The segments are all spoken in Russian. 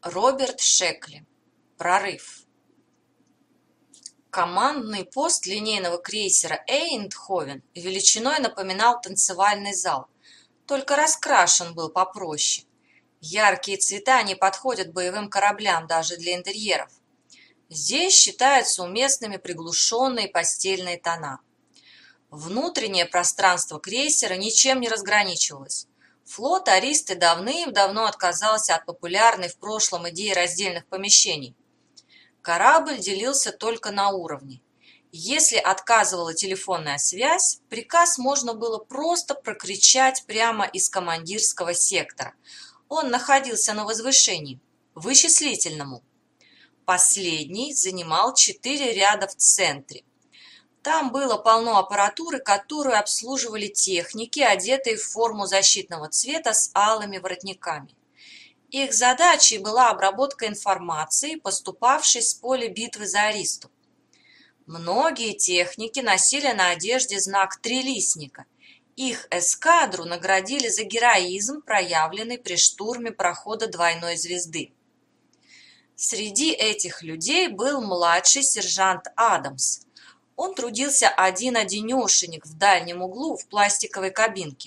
Роберт Шекли. Прорыв. Командный пост линейного крейсера «Эйндховен» величиной напоминал танцевальный зал, только раскрашен был попроще. Яркие цвета не подходят боевым кораблям даже для интерьеров. Здесь считаются уместными приглушенные постельные тона. Внутреннее пространство крейсера ничем не разграничивалось. Флот Аристы давным-давно отказался от популярной в прошлом идеи раздельных помещений. Корабль делился только на уровни. Если отказывала телефонная связь, приказ можно было просто прокричать прямо из командирского сектора. Он находился на возвышении, вычислительному. Последний занимал 4 ряда в центре. Там было полно аппаратуры, которую обслуживали техники, одетые в форму защитного цвета с алыми воротниками. Их задачей была обработка информации, поступавшей с поля битвы за Аристу. Многие техники носили на одежде знак трилистника. Их эскадру наградили за героизм, проявленный при штурме прохода двойной звезды. Среди этих людей был младший сержант Адамс. Он трудился один-одинешенек в дальнем углу в пластиковой кабинке.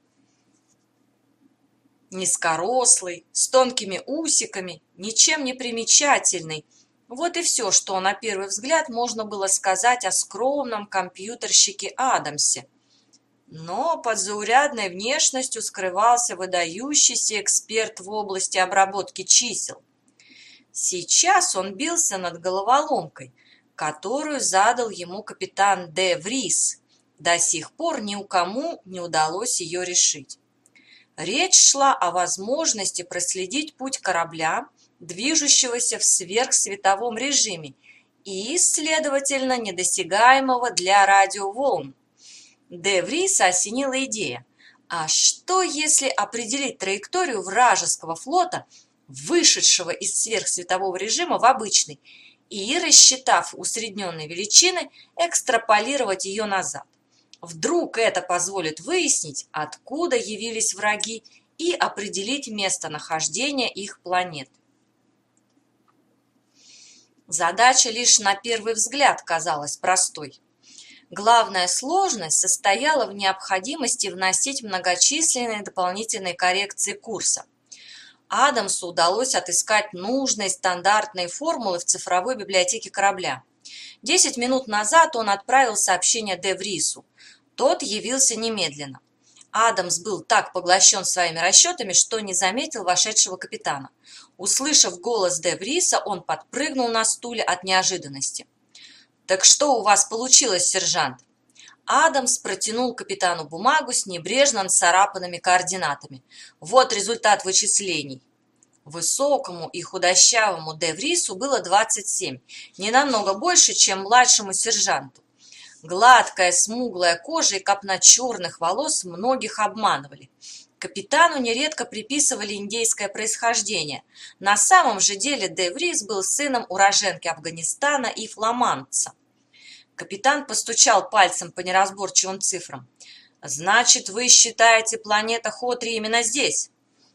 Низкорослый, с тонкими усиками, ничем не примечательный. Вот и все, что на первый взгляд можно было сказать о скромном компьютерщике Адамсе. Но под заурядной внешностью скрывался выдающийся эксперт в области обработки чисел. Сейчас он бился над головоломкой, которую задал ему капитан Де Врис. До сих пор ни у кому не удалось ее решить. Речь шла о возможности проследить путь корабля, движущегося в сверхсветовом режиме и, следовательно, недосягаемого для радиоволн. Де Вриса осенила идея. А что, если определить траекторию вражеского флота, вышедшего из сверхсветового режима в обычный, и, рассчитав усредненные величины, экстраполировать ее назад? Вдруг это позволит выяснить, откуда явились враги, и определить местонахождение их планет. Задача лишь на первый взгляд казалась простой. Главная сложность состояла в необходимости вносить многочисленные дополнительные коррекции курса. Адамсу удалось отыскать нужные стандартные формулы в цифровой библиотеке корабля. 10 минут назад он отправил сообщение Де Врису. Тот явился немедленно. Адамс был так поглощен своими расчетами, что не заметил вошедшего капитана. Услышав голос Де Вриса, он подпрыгнул на стуле от неожиданности. «Так что у вас получилось, сержант?» Адамс протянул капитану бумагу с небрежно нацарапанными координатами. «Вот результат вычислений». Высокому и худощавому Де Врису было 27, не намного больше, чем младшему сержанту. Гладкая, смуглая кожа и копна черных волос многих обманывали. Капитану нередко приписывали индейское происхождение. На самом же деле Де Врис был сыном уроженки Афганистана и фламандца. Капитан постучал пальцем по неразборчивым цифрам. «Значит, вы считаете планета Хотри именно здесь?»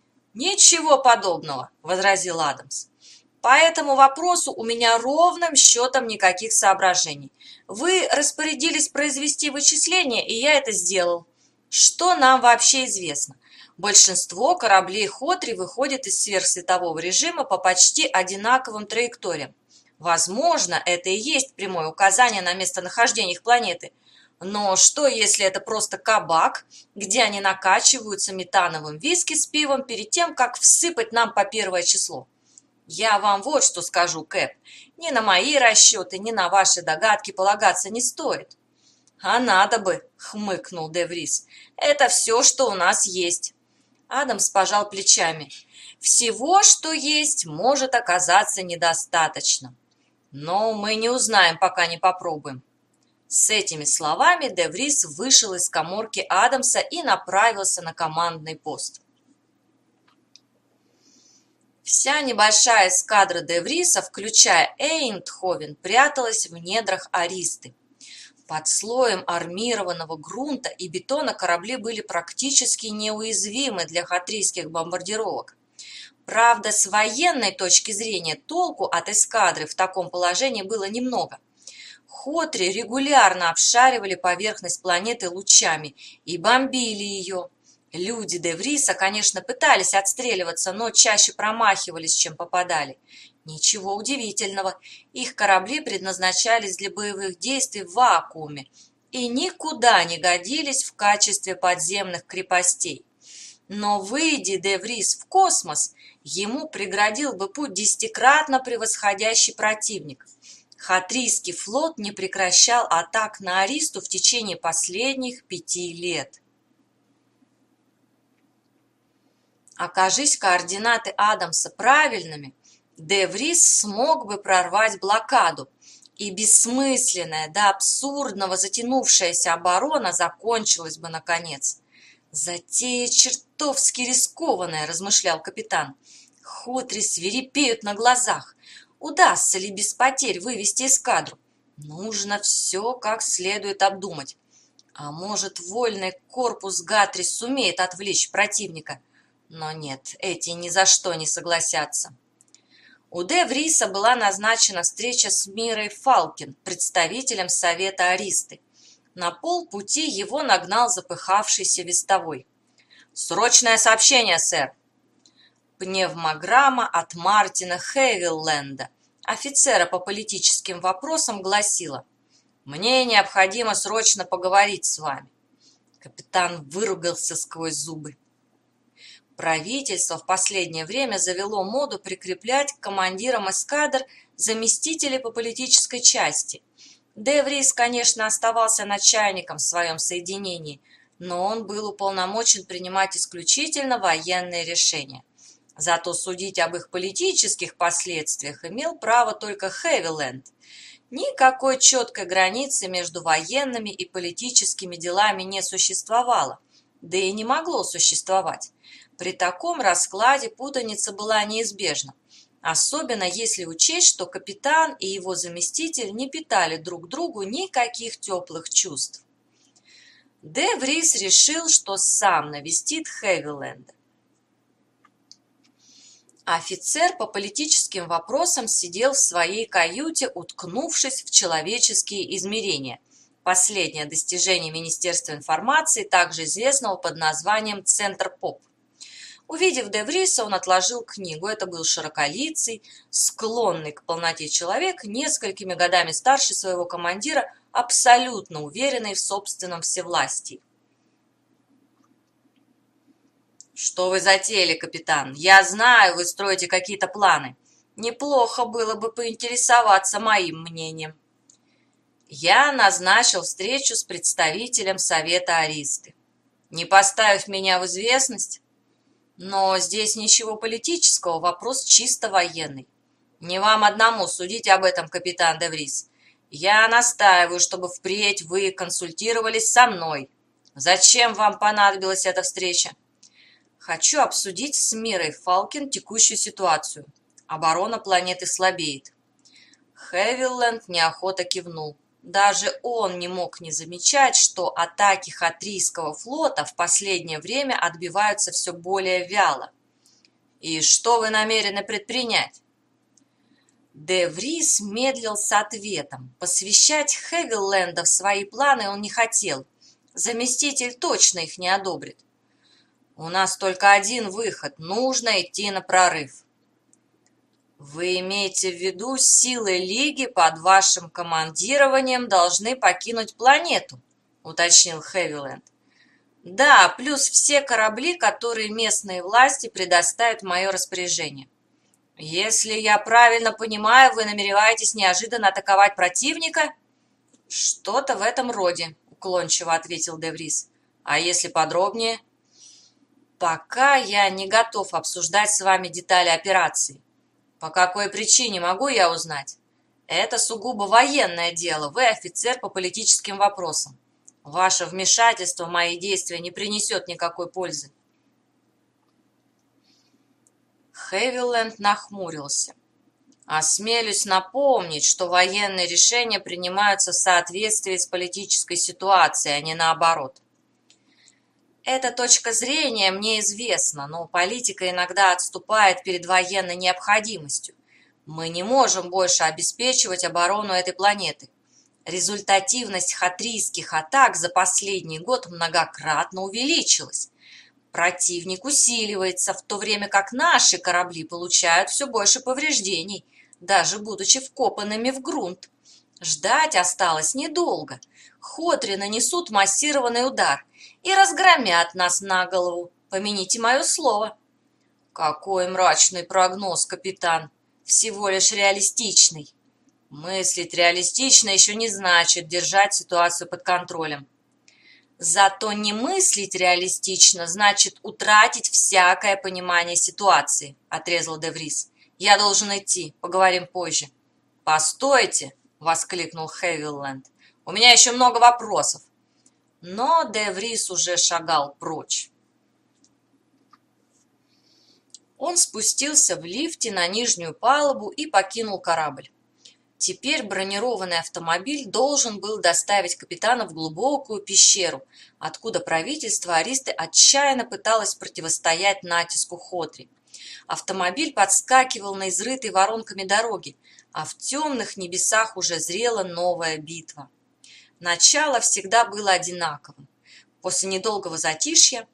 «Ничего подобного», — возразил Адамс. «По этому вопросу у меня ровным счетом никаких соображений. Вы распорядились произвести вычисления, и я это сделал. Что нам вообще известно? Большинство кораблей Хотри выходит из сверхсветового режима по почти одинаковым траекториям. Возможно, это и есть прямое указание на местонахождение их планеты. Но что, если это просто кабак, где они накачиваются метановым виски с пивом перед тем, как всыпать нам по первое число? Я вам вот что скажу, Кэп. Ни на мои расчеты, ни на ваши догадки полагаться не стоит». «А надо бы», — хмыкнул Де Врис. «Это все, что у нас есть». Адамс пожал плечами. «Всего, что есть, может оказаться недостаточно. Но мы не узнаем, пока не попробуем». С этими словами Де Врис вышел из каморки Адамса и направился на командный пост. Вся небольшая эскадра Де Вриса, включая Эйндховен, пряталась в недрах Аристы. Под слоем армированного грунта и бетона корабли были практически неуязвимы для хатрийских бомбардировок. Правда, с военной точки зрения толку от эскадры в таком положении было немного. Хотри регулярно обшаривали поверхность планеты лучами и бомбили ее. Люди де Вриса, конечно, пытались отстреливаться, но чаще промахивались, чем попадали. Ничего удивительного, их корабли предназначались для боевых действий в вакууме и никуда не годились в качестве подземных крепостей. Но выйди де Врис в космос, ему преградил бы путь десятикратно превосходящий противник. Хатрийский флот не прекращал атак на Аристу в течение последних 5 лет. Окажись координаты Адамса правильными, де Врис смог бы прорвать блокаду, и бессмысленная до абсурдного затянувшаяся оборона закончилась бы наконец. «Затея чертовски рискованная», – размышлял капитан. «Хотри свирепеют на глазах. Удастся ли без потерь вывести эскадру? Нужно все как следует обдумать. А может, вольный корпус Гатрис сумеет отвлечь противника? Но нет, эти ни за что не согласятся». У де Вриса была назначена встреча с Мирой Фалкин, представителем Совета Аристы. На полпути его нагнал запыхавшийся вестовой. «Срочное сообщение, сэр!» Пневмограмма от Мартина Хевилленда, офицера по политическим вопросам, гласила: «Мне необходимо срочно поговорить с вами». Капитан выругался сквозь зубы. Правительство в последнее время завело моду прикреплять к командирам эскадр заместителей по политической части. Де Врис, конечно, оставался начальником в своем соединении, но он был уполномочен принимать исключительно военные решения. Зато судить об их политических последствиях имел право только Хевиленд. Никакой четкой границы между военными и политическими делами не существовало, да и не могло существовать. При таком раскладе путаница была неизбежна, особенно если учесть, что капитан и его заместитель не питали друг другу никаких теплых чувств. Де Врис решил, что сам навестит Хевиленда. Офицер по политическим вопросам сидел в своей каюте, уткнувшись в человеческие измерения. Последнее достижение Министерства информации, также известного под названием «Центр ПОП». Увидев де Вриса, он отложил книгу. Это был широколицый, склонный к полноте человек, несколькими годами старше своего командира, абсолютно уверенный в собственном всевластии. «Что вы затеяли, капитан? Я знаю, вы строите какие-то планы. Неплохо было бы поинтересоваться моим мнением». Я назначил встречу с представителем Совета Аристы. Не поставив меня в известность? Но здесь ничего политического, вопрос чисто военный. Не вам одному судить об этом, капитан де Врис. Я настаиваю, чтобы впредь вы консультировались со мной. Зачем вам понадобилась эта встреча? Хочу обсудить с Мирой Фалкин текущую ситуацию. Оборона планеты слабеет. Хевиленд неохотно кивнул. Даже он не мог не замечать, что атаки Хатрийского флота в последнее время отбиваются все более вяло. «И что вы намерены предпринять?» Де Врис медлил с ответом. Посвящать Хевиленда в свои планы он не хотел. Заместитель точно их не одобрит. «У нас только один выход. Нужно идти на прорыв». «Вы имеете в виду, силы Лиги под вашим командированием должны покинуть планету?» – уточнил Хевиленд. «Да, плюс все корабли, которые местные власти предоставят в мое распоряжение. Если я правильно понимаю, вы намереваетесь неожиданно атаковать противника?» «Что-то в этом роде», – уклончиво ответил де Врис. «А если подробнее?» «Пока я не готов обсуждать с вами детали операции». «По какой причине, могу я узнать?» «Это сугубо военное дело, вы офицер по политическим вопросам. Ваше вмешательство в мои действия не принесет никакой пользы». Хевиленд нахмурился. «Осмелюсь напомнить, что военные решения принимаются в соответствии с политической ситуацией, а не наоборот». Эта точка зрения мне известна, но политика иногда отступает перед военной необходимостью. Мы не можем больше обеспечивать оборону этой планеты. Результативность хатрийских атак за последний год многократно увеличилась. Противник усиливается, в то время как наши корабли получают все больше повреждений, даже будучи вкопанными в грунт. Ждать осталось недолго. Хотри нанесут массированный удар и разгромят нас на голову, помяните мое слово. Какой мрачный прогноз, капитан, всего лишь реалистичный. Мыслить реалистично еще не значит держать ситуацию под контролем. Зато не мыслить реалистично значит утратить всякое понимание ситуации, отрезал де Врис. Я должен идти, поговорим позже. Постойте, воскликнул Хевиланд. У меня еще много вопросов. Но де Врис уже шагал прочь. Он спустился в лифте на нижнюю палубу и покинул корабль. Теперь бронированный автомобиль должен был доставить капитана в глубокую пещеру, откуда правительство Аристы отчаянно пыталось противостоять натиску Хотри. Автомобиль подскакивал на изрытой воронками дороги, а в темных небесах уже зрела новая битва. Начало всегда было одинаковым. После недолгого затишья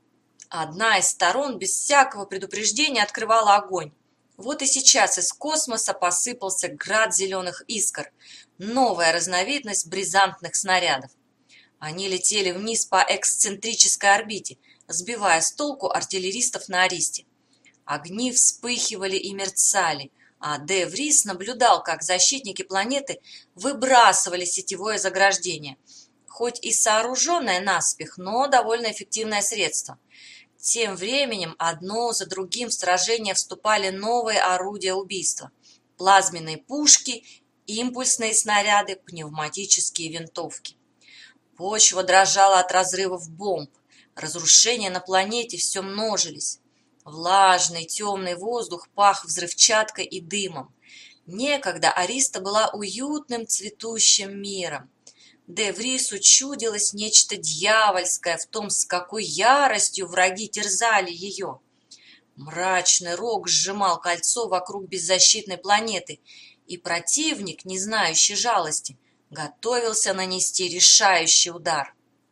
одна из сторон без всякого предупреждения открывала огонь. Вот и сейчас из космоса посыпался град зеленых искр, новая разновидность бризантных снарядов. Они летели вниз по эксцентрической орбите, сбивая с толку артиллеристов на Аристе. Огни вспыхивали и мерцали, а де Врис наблюдал, как защитники планеты выбрасывали сетевое заграждение, хоть и сооруженное наспех, но довольно эффективное средство. Тем временем одно за другим в сражение вступали новые орудия убийства: плазменные пушки, импульсные снаряды, пневматические винтовки. Почва дрожала от разрывов бомб, разрушения на планете все множились. Влажный темный воздух пах взрывчаткой и дымом. Некогда Ариста была уютным цветущим миром. Де Врису чудилось нечто дьявольское в том, с какой яростью враги терзали ее. Мрачный рог сжимал кольцо вокруг беззащитной планеты, и противник, не знающий жалости, готовился нанести решающий удар.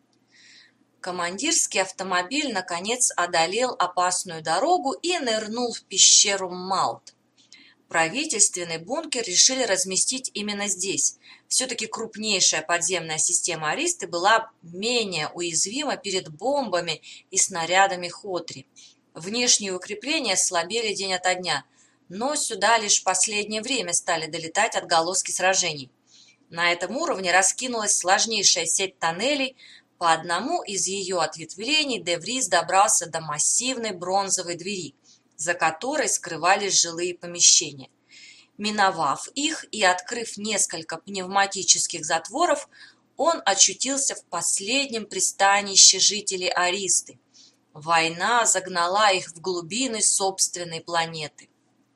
Командирский автомобиль, наконец, одолел опасную дорогу и нырнул в пещеру Малт. Правительственный бункер решили разместить именно здесь. Все-таки крупнейшая подземная система Аристы была менее уязвима перед бомбами и снарядами Хотри. Внешние укрепления слабели день ото дня, но сюда лишь в последнее время стали долетать отголоски сражений. На этом уровне раскинулась сложнейшая сеть тоннелей. По одному из ее ответвлений де Врис добрался до массивной бронзовой двери, за которой скрывались жилые помещения. Миновав их и открыв несколько пневматических затворов, он очутился в последнем пристанище жителей Аристы. Война загнала их в глубины собственной планеты.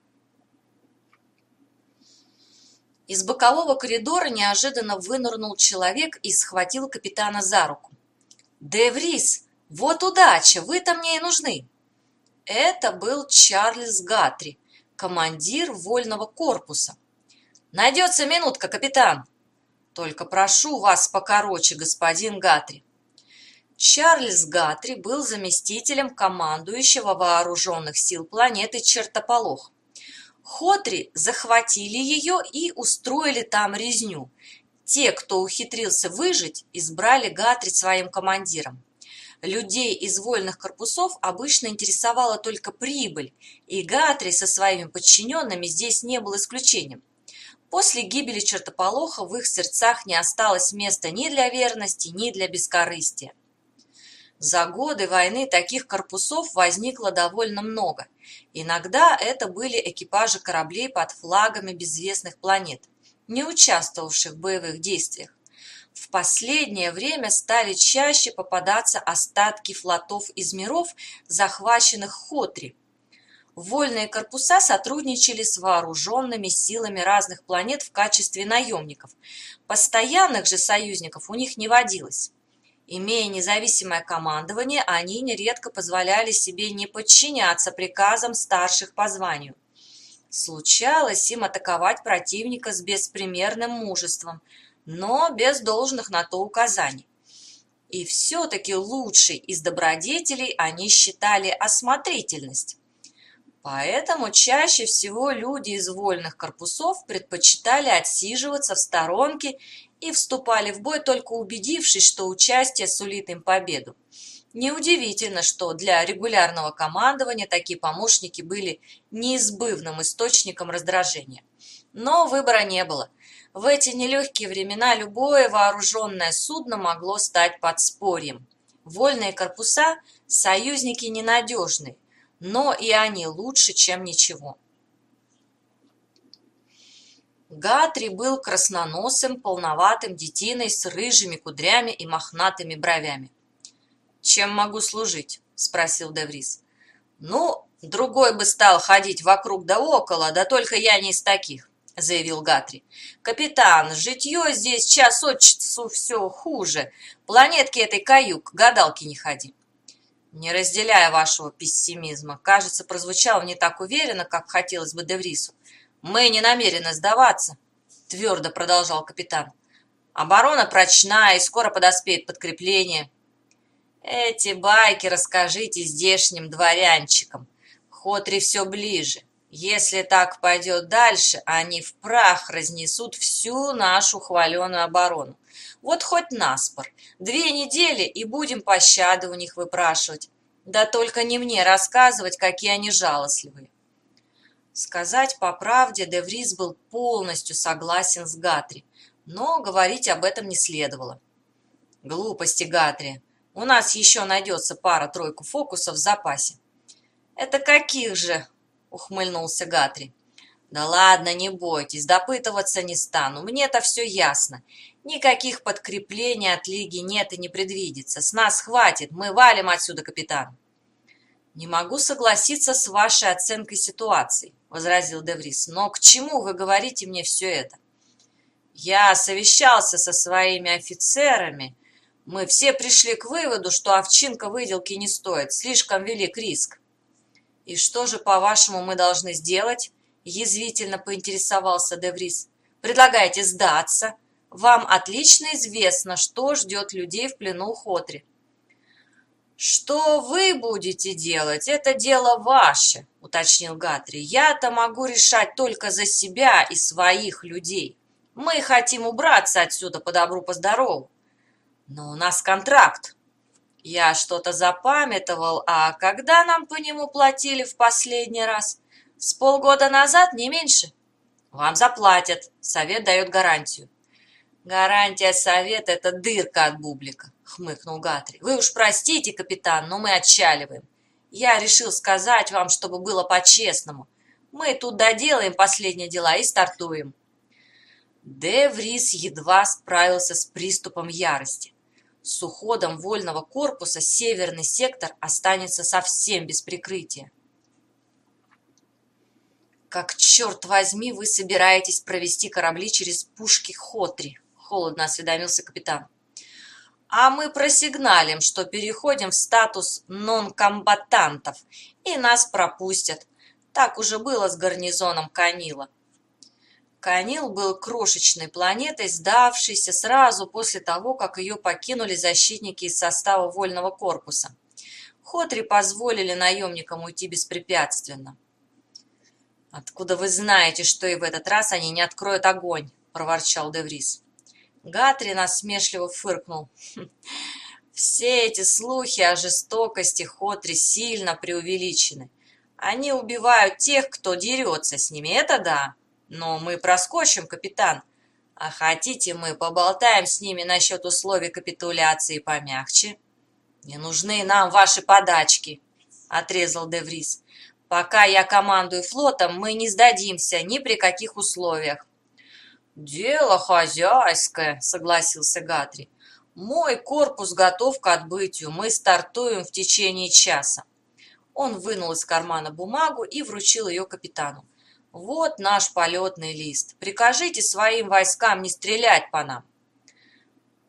Из бокового коридора неожиданно вынырнул человек и схватил капитана за руку. «Де Врис, вот удача, вы-то мне и нужны!» Это был Чарльз Гатри, командир вольного корпуса. «Найдется минутка, капитан!» «Только прошу вас покороче, господин Гатри». Чарльз Гатри был заместителем командующего вооруженных сил планеты Чертополох. Хотри захватили ее и устроили там резню. Те, кто ухитрился выжить, избрали Гатри своим командиром. Людей из вольных корпусов обычно интересовала только прибыль, и Гатри со своими подчиненными здесь не был исключением. После гибели Чертополоха в их сердцах не осталось места ни для верности, ни для бескорыстия. За годы войны таких корпусов возникло довольно много. Иногда это были экипажи кораблей под флагами безвестных планет, не участвовавших в боевых действиях. В последнее время стали чаще попадаться остатки флотов из миров, захваченных Хотри. Вольные корпуса сотрудничали с вооруженными силами разных планет в качестве наемников. Постоянных же союзников у них не водилось. Имея независимое командование, они нередко позволяли себе не подчиняться приказам старших по званию. Случалось им атаковать противника с беспримерным мужеством, но без должных на то указаний. И все-таки лучшей из добродетелей они считали осмотрительность. Поэтому чаще всего люди из вольных корпусов предпочитали отсиживаться в сторонке и вступали в бой, только убедившись, что участие сулит им победу. Неудивительно, что для регулярного командования такие помощники были неизбывным источником раздражения. Но выбора не было. В эти нелегкие времена любое вооруженное судно могло стать подспорьем. Вольные корпуса – союзники ненадежные, но и они лучше, чем ничего. Гатри был красноносым, полноватым детиной с рыжими кудрями и мохнатыми бровями. «Чем могу служить?» – спросил де Врис. «Ну, другой бы стал ходить вокруг да около, да только я не из таких», – заявил Гатри. «Капитан, житье здесь час от часу все хуже. Планетки этой каюк, гадалки не ходи». «Не разделяя вашего пессимизма, кажется, прозвучало не так уверенно, как хотелось бы де Врису. Мы не намерены сдаваться», – твердо продолжал капитан. «Оборона прочна, и скоро подоспеет подкрепление». «Эти байки расскажите здешним дворянчикам. Хотри все ближе. Если так пойдет дальше, они в прах разнесут всю нашу хваленую оборону. Вот хоть наспор. 2 недели, и будем пощады у них выпрашивать. Да только не мне рассказывать, какие они жалостливые». Сказать по правде, де Врис был полностью согласен с Гатри, но говорить об этом не следовало. «Глупости, Гатри. У нас еще найдется пара-тройку фокусов в запасе». «Это каких же?» – ухмыльнулся Гатри. «Да ладно, не бойтесь, допытываться не стану. Мне-то все ясно. Никаких подкреплений от Лиги нет и не предвидится. С нас хватит, мы валим отсюда, капитан». «Не могу согласиться с вашей оценкой ситуации», – возразил де Врис. «Но к чему вы говорите мне все это?» «Я совещался со своими офицерами. Мы все пришли к выводу, что овчинка выделки не стоит, слишком велик риск». «И что же, по-вашему, мы должны сделать?» – язвительно поинтересовался де Врис. «Предлагаете сдаться? Вам отлично известно, что ждет людей в плену у Хотри». «Что вы будете делать, это дело ваше», – уточнил Гатри. «Я-то могу решать только за себя и своих людей. Мы хотим убраться отсюда по добру, по здорову. Но у нас контракт. Я что-то запамятовал, а когда нам по нему платили в последний раз? С полгода назад, не меньше? Вам заплатят, совет дает гарантию». «Гарантия совета – это дырка от бублика», – хмыкнул Гатри. «Вы уж простите, капитан, но мы отчаливаем. Я решил сказать вам, чтобы было по-честному. Мы тут доделаем последние дела и стартуем». Де Врис едва справился с приступом ярости. С уходом вольного корпуса северный сектор останется совсем без прикрытия. «Как, черт возьми, вы собираетесь провести корабли через пушки Хотри?» – холодно осведомился капитан. «А мы просигналим, что переходим в статус нон-комбатантов, и нас пропустят. Так уже было с гарнизоном Канила». Канил был крошечной планетой, сдавшейся сразу после того, как ее покинули защитники из состава вольного корпуса. Хотри позволили наемникам уйти беспрепятственно. «Откуда вы знаете, что и в этот раз они не откроют огонь?» – проворчал де Врис. Гатри насмешливо фыркнул. «Все эти слухи о жестокости Хотри сильно преувеличены. Они убивают тех, кто дерется с ними, это да. Но мы проскочим, капитан. А хотите, мы поболтаем с ними насчет условий капитуляции помягче?» «Не нужны нам ваши подачки», – отрезал де Врис. «Пока я командую флотом, мы не сдадимся ни при каких условиях». «Дело хозяйское», – согласился Гатри. «Мой корпус готов к отбытию. Мы стартуем в течение часа». Он вынул из кармана бумагу и вручил ее капитану. «Вот наш полетный лист. Прикажите своим войскам не стрелять по нам».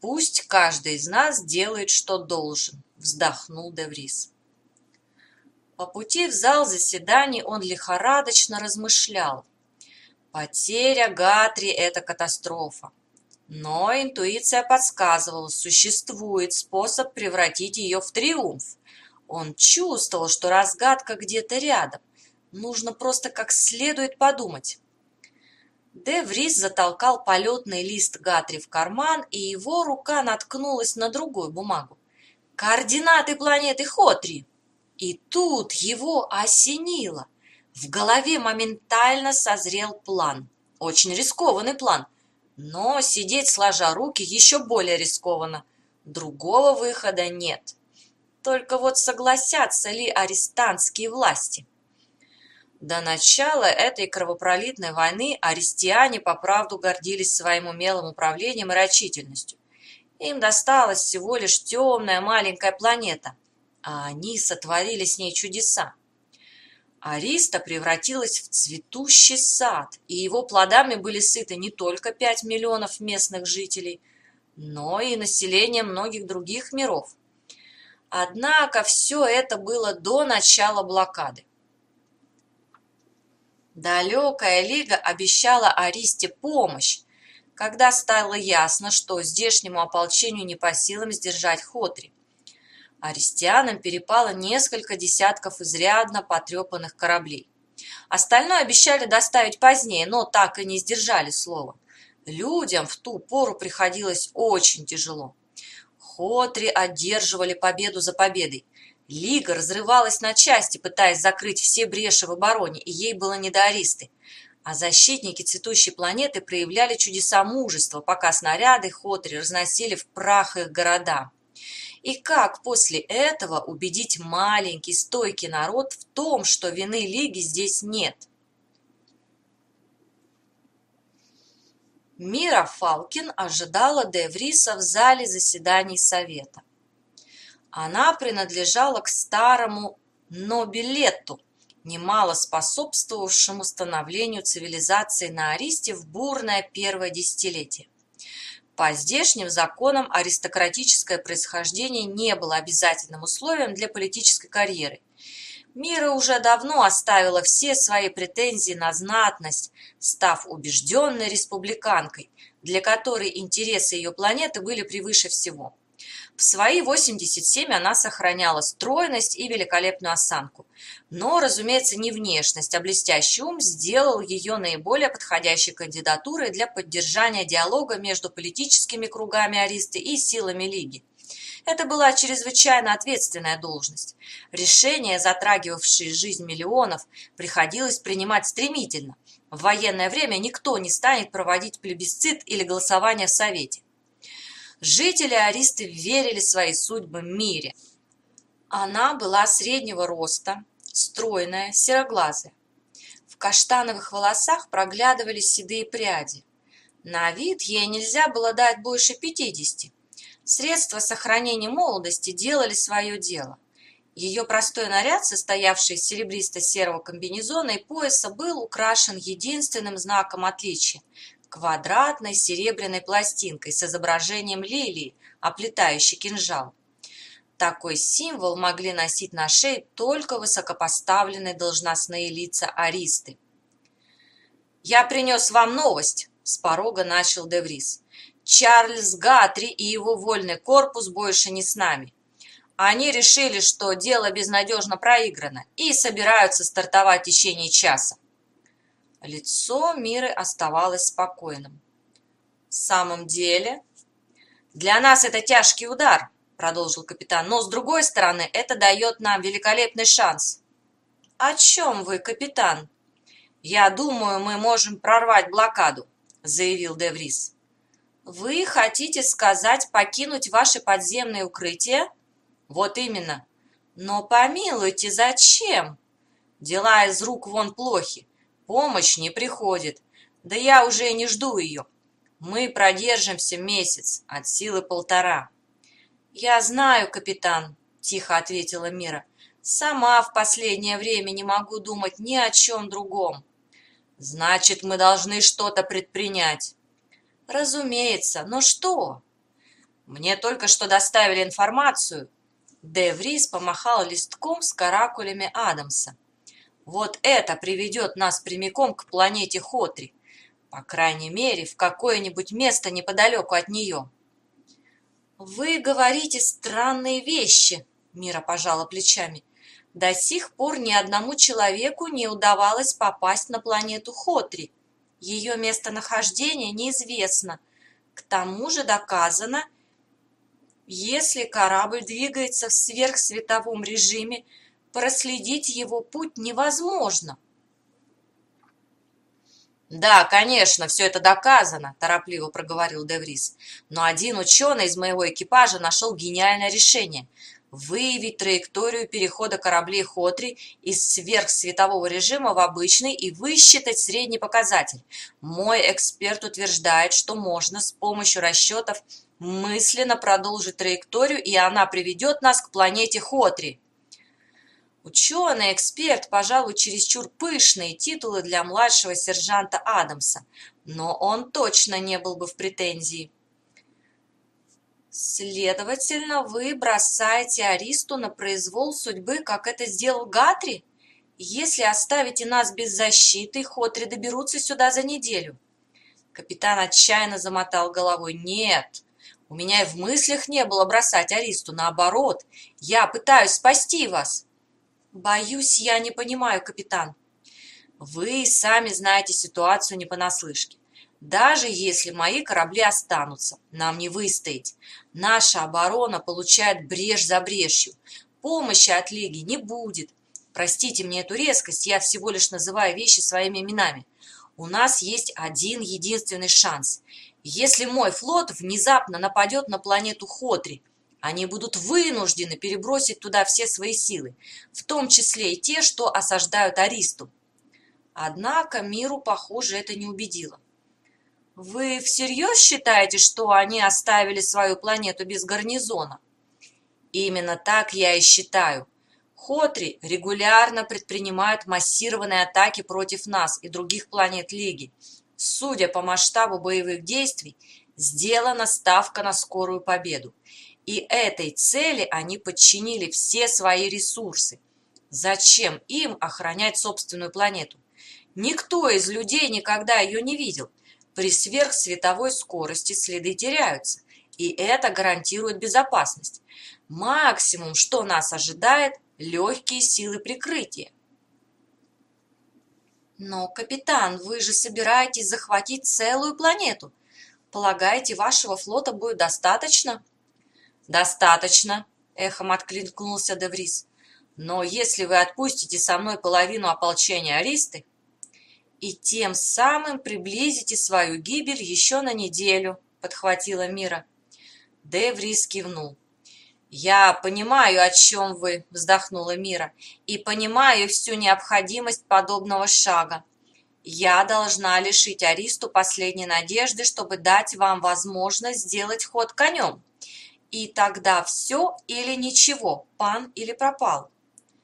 Пусть каждый из нас делает, что должен, вздохнул де Врис. По пути в зал заседаний он лихорадочно размышлял. Потеря Гатри – это катастрофа. Но интуиция подсказывала, существует способ превратить ее в триумф. Он чувствовал, что разгадка где-то рядом. Нужно просто как следует подумать. Де Врис затолкал полетный лист Гатри в карман, и его рука наткнулась на другую бумагу. «Координаты планеты Хотри!» И тут его осенило. В голове моментально созрел план. Очень рискованный план. Но сидеть сложа руки еще более рискованно. Другого выхода нет. Только вот согласятся ли арестантские власти? До начала этой кровопролитной войны арестиане по правду гордились своим умелым управлением и рачительностью. Им досталась всего лишь темная маленькая планета, а они сотворили с ней чудеса. Ариста превратилась в цветущий сад, и его плодами были сыты не только 5 миллионов местных жителей, но и население многих других миров. Однако все это было до начала блокады. Далекая Лига обещала Аристе помощь, когда стало ясно, что здешнему ополчению не по силам сдержать Хотри. Арестианам перепало несколько десятков изрядно потрепанных кораблей. Остальное обещали доставить позднее, но так и не сдержали слова. Людям в ту пору приходилось очень тяжело. Хотри одерживали победу за победой. Лига разрывалась на части, пытаясь закрыть все бреши в обороне, и ей было не до Аристы. А защитники цветущей планеты проявляли чудеса мужества, пока снаряды Хотри разносили в прах их города. И как после этого убедить маленький стойкий народ в том, что вины Лиги здесь нет? Мира Фалкин ожидала де Вриса в зале заседаний совета. Она принадлежала к старому Нобилетту, немало способствовавшему становлению цивилизации на Аристе в бурное первое десятилетие. По здешним законам аристократическое происхождение не было обязательным условием для политической карьеры. Мира уже давно оставила все свои претензии на знатность, став убежденной республиканкой, для которой интересы ее планеты были превыше всего. В свои 87 она сохраняла стройность и великолепную осанку. Но, разумеется, не внешность, а блестящий ум сделал ее наиболее подходящей кандидатурой для поддержания диалога между политическими кругами Аристы и силами Лиги. Это была чрезвычайно ответственная должность. Решения, затрагивавшие жизнь миллионов, приходилось принимать стремительно. В военное время никто не станет проводить плебисцит или голосование в Совете. Жители Аристы верили свои судьбы Мире. Она была среднего роста, стройная, сероглазая. В каштановых волосах проглядывались седые пряди. На вид ей нельзя было дать больше 50. Средства сохранения молодости делали свое дело. Ее простой наряд, состоявший из серебристо-серого комбинезона и пояса, был украшен единственным знаком отличия – квадратной серебряной пластинкой с изображением лилии, оплетающей кинжал. Такой символ могли носить на шее только высокопоставленные должностные лица Аристы. «Я принес вам новость», – с порога начал де Врис. «Чарльз Гатри и его вольный корпус больше не с нами. Они решили, что дело безнадежно проиграно, и собираются стартовать в течение часа». Лицо Миры оставалось спокойным. «В самом деле, для нас это тяжкий удар», – продолжил капитан, «но с другой стороны, это дает нам великолепный шанс». «О чем вы, капитан?» «Я думаю, мы можем прорвать блокаду», – заявил де Врис. «Вы хотите сказать покинуть ваши подземные укрытия?» «Вот именно. Но помилуйте, зачем? Дела из рук вон плохи. Помощь не приходит. Да я уже и не жду ее. Мы продержимся месяц, от силы 1,5. «Я знаю, капитан», – тихо ответила Мира. «Сама в последнее время не могу думать ни о чем другом». «Значит, мы должны что-то предпринять». «Разумеется, но что?» Мне только что доставили информацию. Де Врис помахал листком с каракулями Адамса. Вот это приведет нас прямиком к планете Хотри. По крайней мере, в какое-нибудь место неподалеку от нее. «Вы говорите странные вещи», — Мира пожала плечами. «До сих пор ни одному человеку не удавалось попасть на планету Хотри. Ее местонахождение неизвестно. К тому же доказано, если корабль двигается в сверхсветовом режиме, проследить его путь невозможно». «Да, конечно, все это доказано», – торопливо проговорил де Врис. «Но один ученый из моего экипажа нашел гениальное решение – выявить траекторию перехода кораблей Хотри из сверхсветового режима в обычный и высчитать средний показатель. Мой эксперт утверждает, что можно с помощью расчетов мысленно продолжить траекторию, и она приведет нас к планете Хотри». Ученый-эксперт, пожалуй, чересчур пышные титулы для младшего сержанта Адамса, но он точно не был бы в претензии. «Следовательно, вы бросаете Аристу на произвол судьбы, как это сделал Гатри? Если оставите нас без защиты, Хотри доберутся сюда за неделю». Капитан отчаянно замотал головой. «Нет, у меня и в мыслях не было бросать Аристу. Наоборот, я пытаюсь спасти вас». «Боюсь, я не понимаю, капитан». «Вы сами знаете ситуацию не понаслышке. Даже если мои корабли останутся, нам не выстоять. Наша оборона получает брешь за брешью. Помощи от Лиги не будет. Простите мне эту резкость, я всего лишь называю вещи своими именами. У нас есть один единственный шанс. Если мой флот внезапно нападет на планету Хотри, они будут вынуждены перебросить туда все свои силы, в том числе и те, что осаждают Аристу». Однако Миру, похоже, это не убедило. «Вы всерьез считаете, что они оставили свою планету без гарнизона?» «Именно так я и считаю. Хотри регулярно предпринимают массированные атаки против нас и других планет Лиги. Судя по масштабу боевых действий, сделана ставка на скорую победу. И этой цели они подчинили все свои ресурсы. Зачем им охранять собственную планету? Никто из людей никогда ее не видел. При сверхсветовой скорости следы теряются, и это гарантирует безопасность. Максимум, что нас ожидает, легкие силы прикрытия». «Но, капитан, вы же собираетесь захватить целую планету. Полагаете, вашего флота будет достаточно?» «Достаточно», — эхом откликнулся де Врис. «Но если вы отпустите со мной половину ополчения Аристы, и тем самым приблизите свою гибель еще на неделю», — подхватила Мира. Де Врис кивнул. «Я понимаю, о чем вы», — вздохнула Мира, «и понимаю всю необходимость подобного шага. Я должна лишить Аристу последней надежды, чтобы дать вам возможность сделать ход конем. И тогда все или ничего, пан или пропал.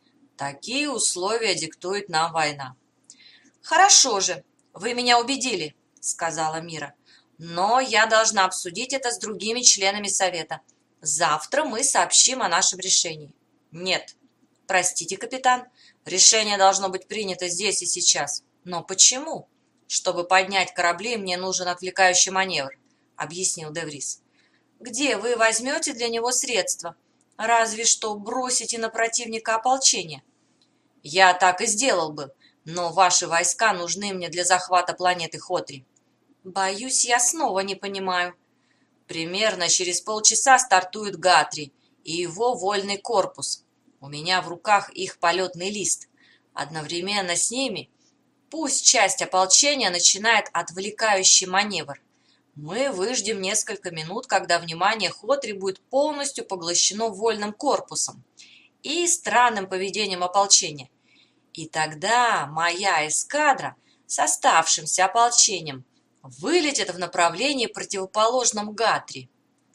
Такие условия диктует нам война». «Хорошо же, вы меня убедили», — сказала Мира. «Но я должна обсудить это с другими членами совета. Завтра мы сообщим о нашем решении». «Нет, простите, капитан, решение должно быть принято здесь и сейчас». «Но почему?» «Чтобы поднять корабли, мне нужен отвлекающий маневр», — объяснил де Врис. «Где вы возьмете для него средства? Разве что бросите на противника ополчение». «Я так и сделал бы, но ваши войска нужны мне для захвата планеты Хотри». «Боюсь, я снова не понимаю». «Примерно через полчаса стартует Гатри и его вольный корпус. У меня в руках их полетный лист. Одновременно с ними пусть часть ополчения начинает отвлекающий маневр. Мы выждем несколько минут, когда внимание Хотри будет полностью поглощено вольным корпусом и странным поведением ополчения. И тогда моя эскадра с оставшимся ополчением вылетит в направлении, противоположном Гатри».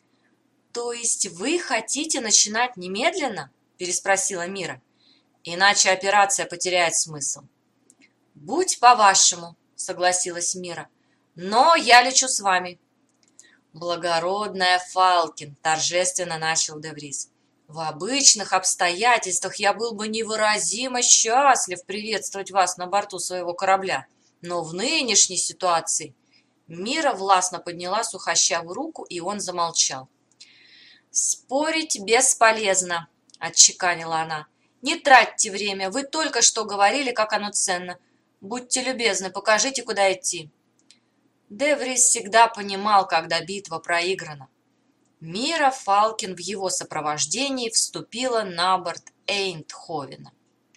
«То есть вы хотите начинать немедленно?» – переспросила Мира. «Иначе операция потеряет смысл». «Будь по-вашему», – согласилась Мира. «Но я лечу с вами». «Благородная Фалкин», — торжественно начал де Врис, — «в обычных обстоятельствах я был бы невыразимо счастлив приветствовать вас на борту своего корабля, но в нынешней ситуации...» Мира властно подняла сухощавую руку, и он замолчал. «Спорить бесполезно», — отчеканила она. «Не тратьте время, вы только что говорили, как оно ценно. Будьте любезны, покажите, куда идти». Де Врис всегда понимал, когда битва проиграна. Мира Фалкин в его сопровождении вступила на борт Эйндховена.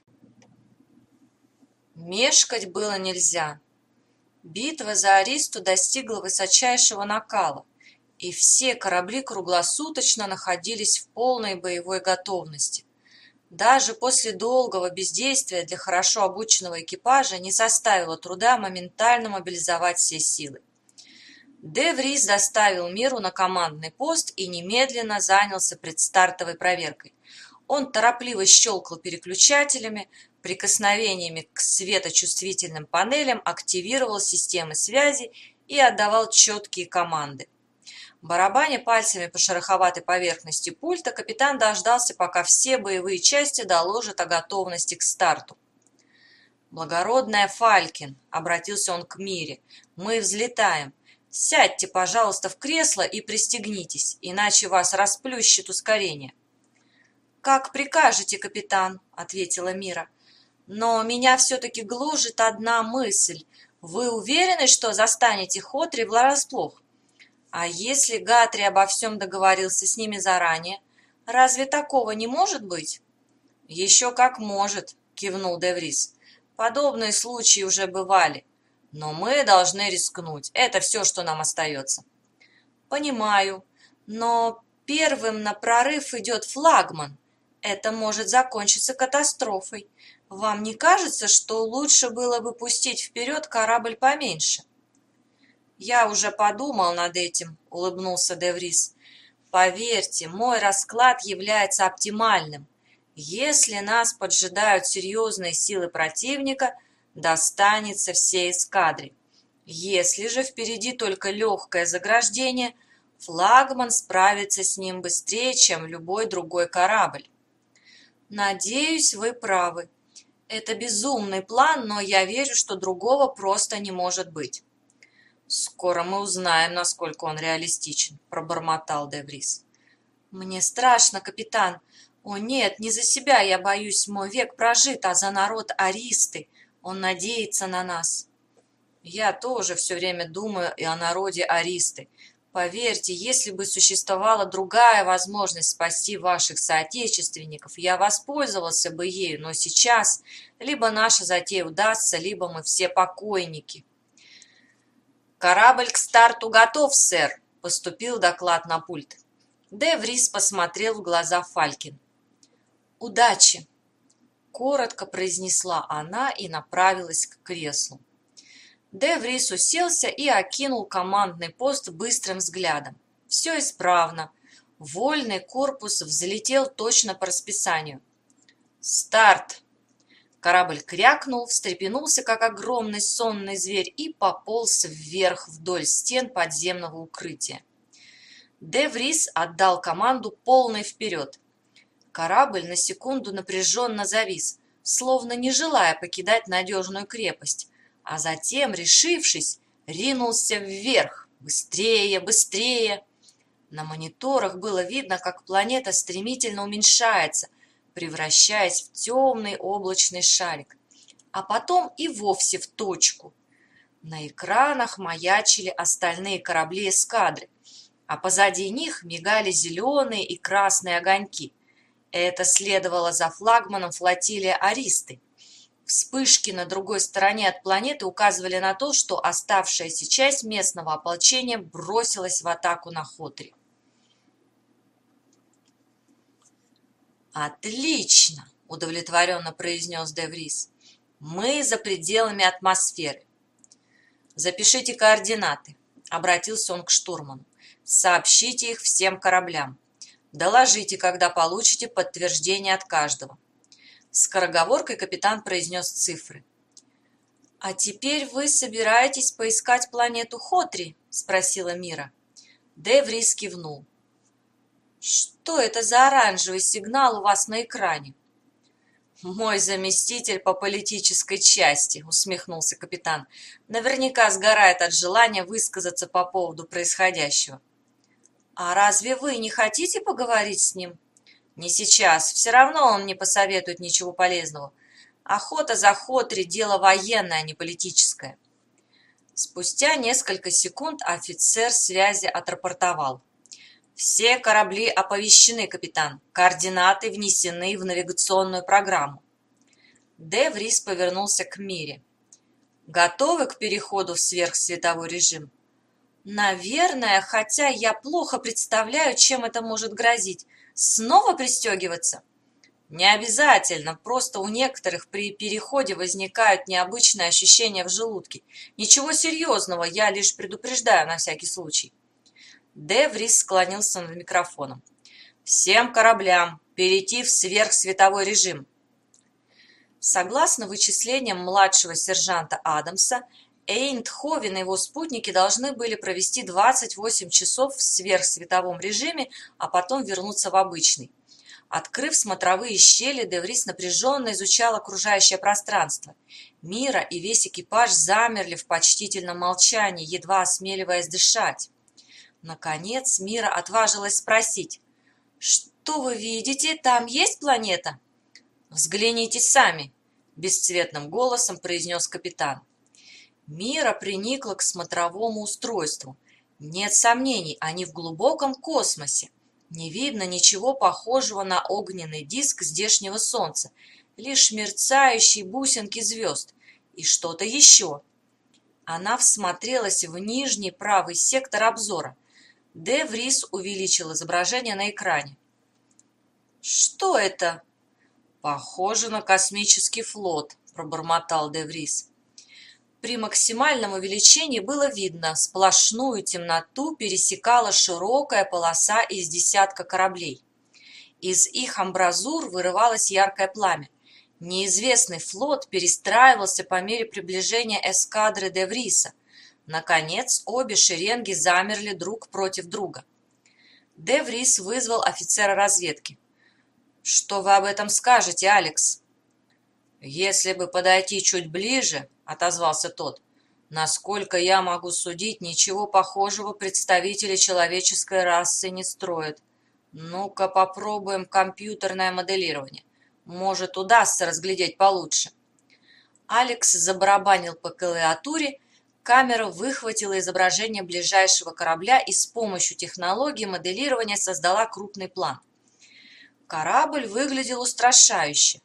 Мешкать было нельзя. Битва за Аристу достигла высочайшего накала, и все корабли круглосуточно находились в полной боевой готовности. Даже после долгого бездействия для хорошо обученного экипажа не составило труда моментально мобилизовать все силы. Де Врис доставил Миру на командный пост и немедленно занялся предстартовой проверкой. Он торопливо щелкал переключателями, прикосновениями к светочувствительным панелям активировал системы связи и отдавал четкие команды. Барабаня пальцами по шероховатой поверхности пульта, капитан дождался, пока все боевые части доложат о готовности к старту. «Благородная Фалкин», — обратился он к Мире, — «мы взлетаем. Сядьте, пожалуйста, в кресло и пристегнитесь, иначе вас расплющит ускорение». «Как прикажете, капитан», — ответила Мира. «Но меня все-таки гложет одна мысль. Вы уверены, что застанете Хотри врасплох? А если Гатри обо всем договорился с ними заранее, разве такого не может быть?» «Еще как может», — кивнул де Врис. «Подобные случаи уже бывали. Но мы должны рискнуть. Это все, что нам остается». «Понимаю. Но первым на прорыв идет флагман. Это может закончиться катастрофой. Вам не кажется, что лучше было бы пустить вперед корабль поменьше?» «Я уже подумал над этим», — улыбнулся де Врис. «Поверьте, мой расклад является оптимальным. Если нас поджидают серьезные силы противника, достанется всей эскадре. Если же впереди только легкое заграждение, флагман справится с ним быстрее, чем любой другой корабль». «Надеюсь, вы правы. Это безумный план, но я верю, что другого просто не может быть». «Скоро мы узнаем, насколько он реалистичен», — пробормотал де Врис. «Мне страшно, капитан. О нет, не за себя я боюсь, мой век прожит, а за народ Аристы. Он надеется на нас». «Я тоже все время думаю и о народе Аристы. Поверьте, если бы существовала другая возможность спасти ваших соотечественников, я воспользовался бы ею, но сейчас либо наша затея удастся, либо мы все покойники». «Корабль к старту готов, сэр», — поступил доклад на пульт. Де Врис посмотрел в глаза Фалькин. «Удачи», — коротко произнесла она и направилась к креслу. Де Врис уселся и окинул командный пост быстрым взглядом. Все исправно. Вольный корпус взлетел точно по расписанию. «Старт!» Корабль крякнул, встрепенулся, как огромный сонный зверь, и пополз вверх вдоль стен подземного укрытия. Де Врис отдал команду полный вперед. Корабль на секунду напряженно завис, словно не желая покидать надежную крепость, а затем, решившись, ринулся вверх. Быстрее, быстрее! На мониторах было видно, как планета стремительно уменьшается, превращаясь в темный облачный шарик, а потом и вовсе в точку. На экранах маячили остальные корабли эскадры, а позади них мигали зеленые и красные огоньки. Это следовало за флагманом флотилии Аристы. Вспышки на другой стороне от планеты указывали на то, что оставшаяся часть местного ополчения бросилась в атаку на Хотри. «Отлично!» – удовлетворенно произнес де Врис. «Мы за пределами атмосферы». «Запишите координаты», – обратился он к штурману. «Сообщите их всем кораблям. Доложите, когда получите подтверждение от каждого». Скороговоркой капитан произнес цифры. «А теперь вы собираетесь поискать планету Хотри?» – спросила Мира. Де Врис кивнул. «Что это за оранжевый сигнал у вас на экране?» «Мой заместитель по политической части», — усмехнулся капитан. «Наверняка сгорает от желания высказаться по поводу происходящего». «А разве вы не хотите поговорить с ним?» «Не сейчас. Все равно он не посоветует ничего полезного. Охота за Хотри — дело военное, а не политическое». Спустя несколько секунд офицер связи отрапортовал. «Все корабли оповещены, капитан. Координаты внесены в навигационную программу». Де Врис повернулся к Мире. «Готовы к переходу в сверхсветовой режим?» «Наверное, хотя я плохо представляю, чем это может грозить. Снова пристегиваться?» «Не обязательно, просто у некоторых при переходе возникают необычные ощущения в желудке. Ничего серьезного, я лишь предупреждаю на всякий случай». Де Врис склонился над микрофоном. «Всем кораблям перейти в сверхсветовой режим». Согласно вычислениям младшего сержанта Адамса, Эйндховен и его спутники должны были провести 28 часов в сверхсветовом режиме, а потом вернуться в обычный. Открыв смотровые щели, Де Врис напряженно изучал окружающее пространство. Мира и весь экипаж замерли в почтительном молчании, едва осмеливаясь дышать. Наконец Мира отважилась спросить: «Что вы видите? Там есть планета?» «Взгляните сами», — бесцветным голосом произнес капитан. Мира приникла к смотровому устройству. Нет сомнений, они в глубоком космосе. Не видно ничего похожего на огненный диск здешнего солнца, лишь мерцающие бусинки звезд и что-то еще. Она всмотрелась в нижний правый сектор обзора. Де Врис увеличил изображение на экране. «Что это?» «Похоже на космический флот», — пробормотал Де Врис. При максимальном увеличении было видно, сплошную темноту пересекала широкая полоса из десятка кораблей. Из их амбразур вырывалось яркое пламя. Неизвестный флот перестраивался по мере приближения эскадры Де Вриса. Наконец, обе шеренги замерли друг против друга. Де Врис вызвал офицера разведки. «Что вы об этом скажете, Алекс?» «Если бы подойти чуть ближе», — отозвался тот, — «насколько я могу судить, ничего похожего представители человеческой расы не строят. Ну-ка попробуем компьютерное моделирование. Может, удастся разглядеть получше». Алекс забарабанил по клавиатуре. Камера выхватила изображение ближайшего корабля и с помощью технологии моделирования создала крупный план. Корабль выглядел устрашающе.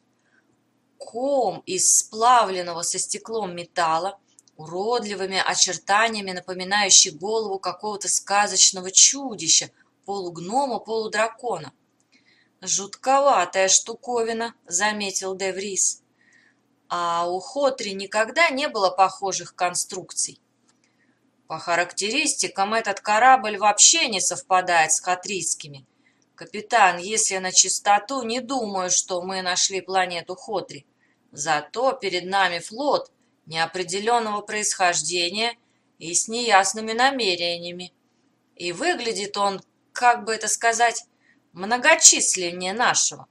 Ком из сплавленного со стеклом металла, уродливыми очертаниями, напоминающий голову какого-то сказочного чудища, полугнома, полудракона. «Жутковатая штуковина», — заметил Де Врис. «А у Хотри никогда не было похожих конструкций». «По характеристикам этот корабль вообще не совпадает с хатрийскими. Капитан, если на чистоту, не думаю, что мы нашли планету Хотри. Зато перед нами флот неопределенного происхождения и с неясными намерениями. И выглядит он, как бы это сказать, многочисленнее нашего».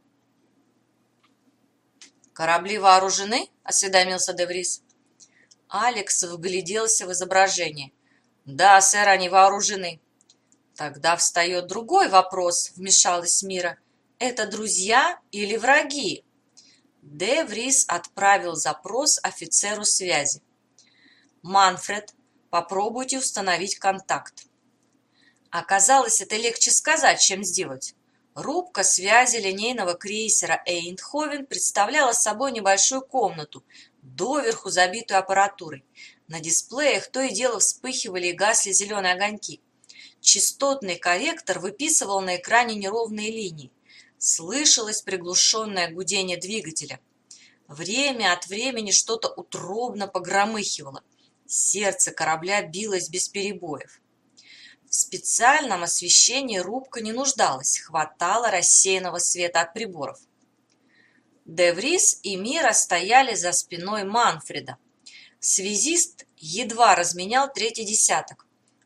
«Корабли вооружены?» — осведомился Де Врис. Алекс вгляделся в изображение. «Да, сэр, они вооружены». «Тогда встает другой вопрос», — вмешалась Мира. «Это друзья или враги?» Де Врис отправил запрос офицеру связи. «Манфред, попробуйте установить контакт». Оказалось, это легче сказать, чем сделать. Рубка связи линейного крейсера Эйндховен представляла собой небольшую комнату, доверху забитую аппаратурой. На дисплеях то и дело вспыхивали и гасли зеленые огоньки. Частотный корректор выписывал на экране неровные линии. Слышалось приглушенное гудение двигателя. Время от времени что-то утробно погромыхивало. Сердце корабля билось без перебоев. В специальном освещении рубка не нуждалась, хватало рассеянного света от приборов. Де Врис и Мира стояли за спиной Манфреда. Связист едва разменял третий десяток.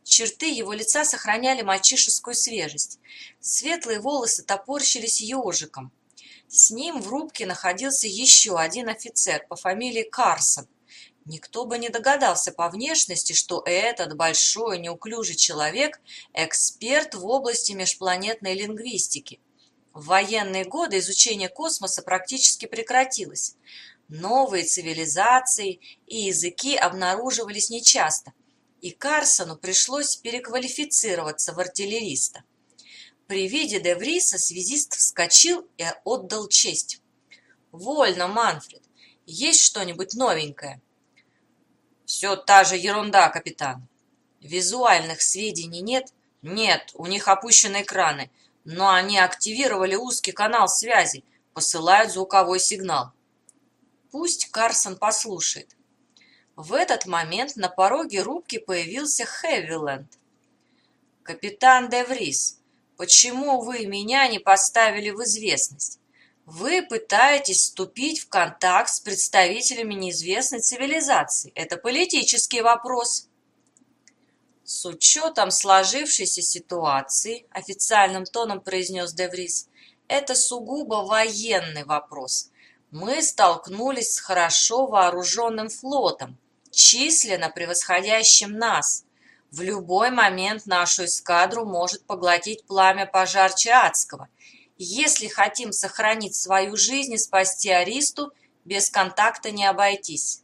Черты его лица сохраняли мальчишескую свежесть. Светлые волосы топорщились ежиком. С ним в рубке находился еще один офицер по фамилии Карсон. Никто бы не догадался по внешности, что этот большой неуклюжий человек – эксперт в области межпланетной лингвистики. В военные годы изучение космоса практически прекратилось. Новые цивилизации и языки обнаруживались нечасто, и Карсону пришлось переквалифицироваться в артиллериста. При виде де Вриса связист вскочил и отдал честь. «Вольно, Манфред. Есть что-нибудь новенькое?» «Все та же ерунда, капитан». «Визуальных сведений нет?» «Нет, у них опущены экраны, но они активировали узкий канал связи, посылают звуковой сигнал». «Пусть Карсон послушает». В этот момент на пороге рубки появился Хевиленд. «Капитан де Врис, почему вы меня не поставили в известность? Вы пытаетесь вступить в контакт с представителями неизвестной цивилизации. Это политический вопрос». «С учетом сложившейся ситуации», – официальным тоном произнес де Врис, – «это сугубо военный вопрос. Мы столкнулись с хорошо вооруженным флотом, численно превосходящим нас. В любой момент нашу эскадру может поглотить пламя пожарче адского. Если хотим сохранить свою жизнь и спасти Аристу, без контакта не обойтись».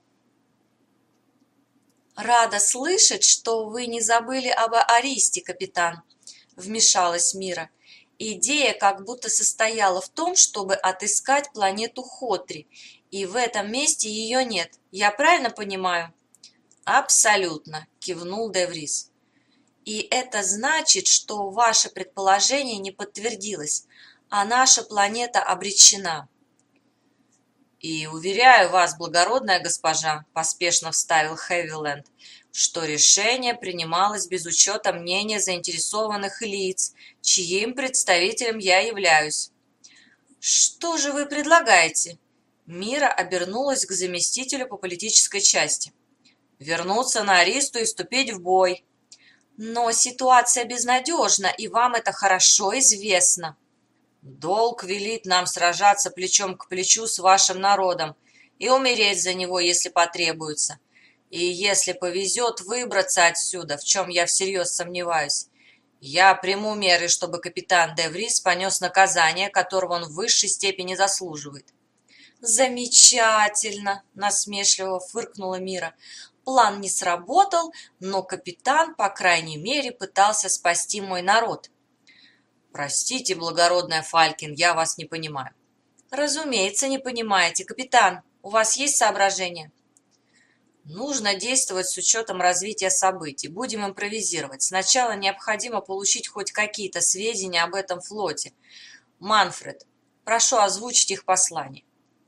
«Рада слышать, что вы не забыли об Аристе, капитан», — вмешалась Мира. «Идея как будто состояла в том, чтобы отыскать планету Хотри, и в этом месте ее нет. Я правильно понимаю?» «Абсолютно», — кивнул де Врис. «И это значит, что ваше предположение не подтвердилось, а наша планета обречена». «И уверяю вас, благородная госпожа», – поспешно вставил Хевиленд, «что решение принималось без учета мнения заинтересованных лиц, чьим представителем я являюсь». «Что же вы предлагаете?» Мира обернулась к заместителю по политической части. «Вернуться на Аристу и вступить в бой». «Но ситуация безнадежна, и вам это хорошо известно». «Долг велит нам сражаться плечом к плечу с вашим народом и умереть за него, если потребуется. И если повезет выбраться отсюда, в чем я всерьез сомневаюсь, я приму меры, чтобы капитан де Врис понес наказание, которого он в высшей степени заслуживает». «Замечательно!» – насмешливо фыркнула Мира. «План не сработал, но капитан, по крайней мере, пытался спасти мой народ». «Простите, благородная Фалькин, я вас не понимаю». «Разумеется, не понимаете. Капитан, у вас есть соображения?» «Нужно действовать с учетом развития событий. Будем импровизировать. Сначала необходимо получить хоть какие-то сведения об этом флоте. Манфред, прошу озвучить их послание».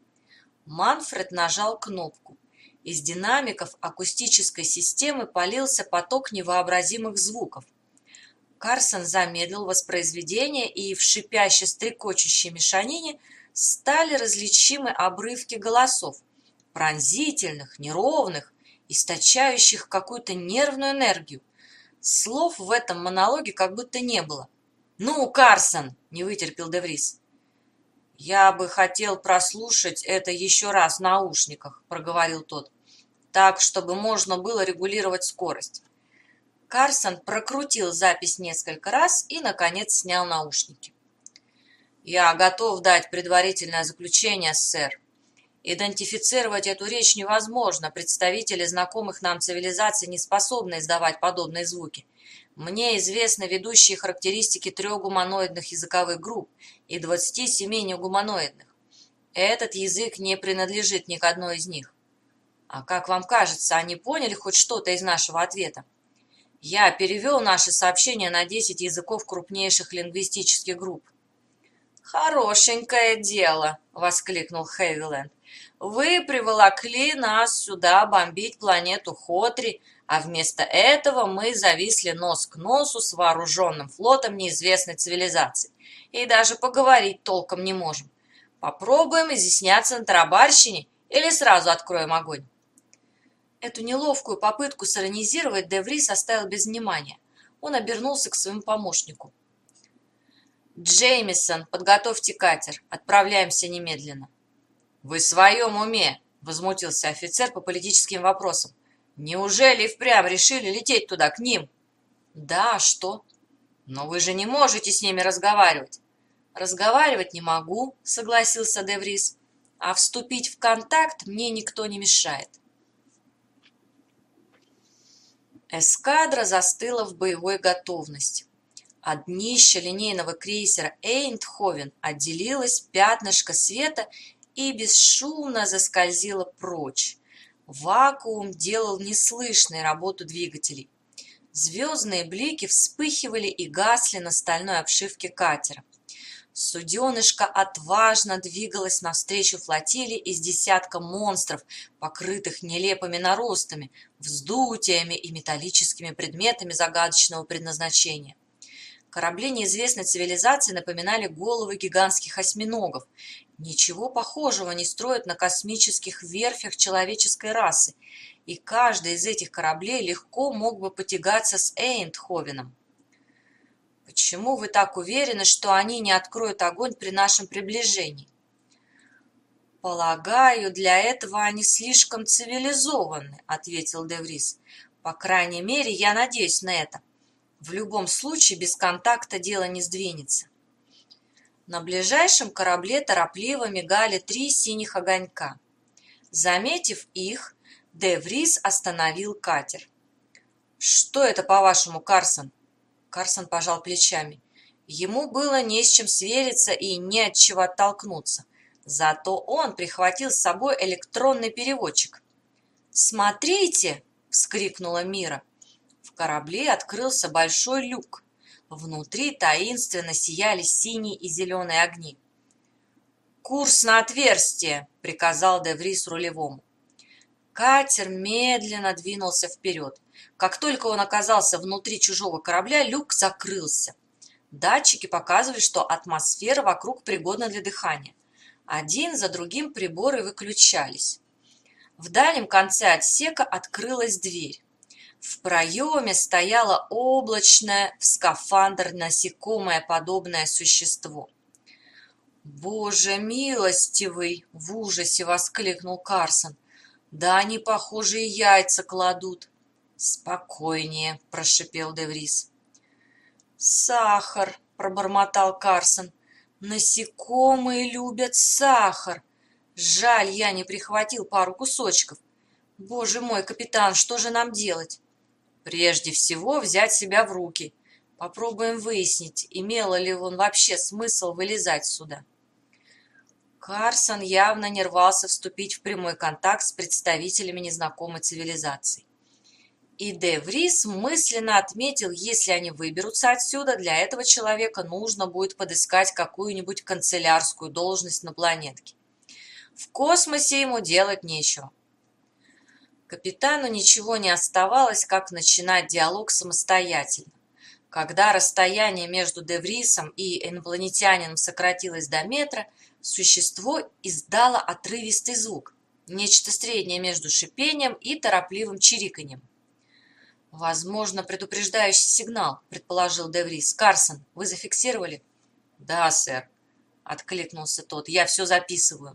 Манфред нажал кнопку. Из динамиков акустической системы полился поток невообразимых звуков. Карсон замедлил воспроизведение, и в шипяще-стрекочущей мешанине стали различимы обрывки голосов, пронзительных, неровных, источающих какую-то нервную энергию. Слов в этом монологе как будто не было. «Ну, Карсон!» – не вытерпел де Врис. «Я бы хотел прослушать это еще раз в наушниках», – проговорил тот, «так, чтобы можно было регулировать скорость». Карсон прокрутил запись несколько раз и, наконец, снял наушники. «Я готов дать предварительное заключение, сэр. Идентифицировать эту речь невозможно. Представители знакомых нам цивилизаций не способны издавать подобные звуки. Мне известны ведущие характеристики 3 гуманоидных языковых групп и 27 негуманоидных. Этот язык не принадлежит ни к одной из них. А как вам кажется, они поняли хоть что-то из нашего ответа? Я перевел наше сообщение на 10 языков крупнейших лингвистических групп». «Хорошенькое дело!» — воскликнул Хевиленд. «Вы приволокли нас сюда бомбить планету Хотри, а вместо этого мы зависли нос к носу с вооруженным флотом неизвестной цивилизации и даже поговорить толком не можем. Попробуем изъясняться на тарабарщине или сразу откроем огонь?» Эту неловкую попытку сиронизировать де Врис оставил без внимания. Он обернулся к своему помощнику. «Джеймисон, подготовьте катер. Отправляемся немедленно». «Вы в своем уме?» – возмутился офицер по политическим вопросам. «Неужели впрямь решили лететь туда, к ним?» «Да, а что?» «Но вы же не можете с ними разговаривать». «Разговаривать не могу», – согласился де Врис. «А вступить в контакт мне никто не мешает». Эскадра застыла в боевой готовности. От днища линейного крейсера «Эйндховен» отделилось пятнышко света и бесшумно заскользило прочь. Вакуум делал неслышной работу двигателей. Звездные блики вспыхивали и гасли на стальной обшивке катера. Суденышко отважно двигалось навстречу флотилии из десятка монстров, покрытых нелепыми наростами, вздутиями и металлическими предметами загадочного предназначения. Корабли неизвестной цивилизации напоминали головы гигантских осьминогов. Ничего похожего не строят на космических верфях человеческой расы, и каждый из этих кораблей легко мог бы потягаться с Эйндховеном. «Почему вы так уверены, что они не откроют огонь при нашем приближении?» «Полагаю, для этого они слишком цивилизованы», — ответил де Врис. «По крайней мере, я надеюсь на это. В любом случае, без контакта дело не сдвинется». На ближайшем корабле торопливо мигали 3 синих огонька. Заметив их, де Врис остановил катер. «Что это, по-вашему, Карсон?» Карсон пожал плечами. Ему было не с чем свериться и не от чего оттолкнуться. Зато он прихватил с собой электронный переводчик. «Смотрите!» — вскрикнула Мира. В корабле открылся большой люк. Внутри таинственно сияли синие и зеленые огни. «Курс на отверстие!» — приказал де Врис рулевому. Катер медленно двинулся вперед. Как только он оказался внутри чужого корабля, люк закрылся. Датчики показывали, что атмосфера вокруг пригодна для дыхания. Один за другим приборы выключались. В дальнем конце отсека открылась дверь. В проеме стояло облачное в скафандр насекомое подобное существо. «Боже милостивый!» — в ужасе воскликнул Карсон. «Да они, похоже, и яйца кладут». «Спокойнее», — прошипел де Врис. «Сахар», — пробормотал Карсон. «Насекомые любят сахар. Жаль, я не прихватил пару кусочков. Боже мой, капитан, что же нам делать?» «Прежде всего взять себя в руки. Попробуем выяснить, имело ли он вообще смысл вылезать сюда». Карсон явно не рвался вступить в прямой контакт с представителями незнакомой цивилизации. И де Врис мысленно отметил, если они выберутся отсюда, для этого человека нужно будет подыскать какую-нибудь канцелярскую должность на планетке. В космосе ему делать нечего. Капитану ничего не оставалось, как начинать диалог самостоятельно. Когда расстояние между де Врисом и инопланетянином сократилось до метра, существо издало отрывистый звук, нечто среднее между шипением и торопливым чириканьем. «Возможно, предупреждающий сигнал», — предположил де Врис. «Карсон, вы зафиксировали?» «Да, сэр», — откликнулся тот. «Я все записываю».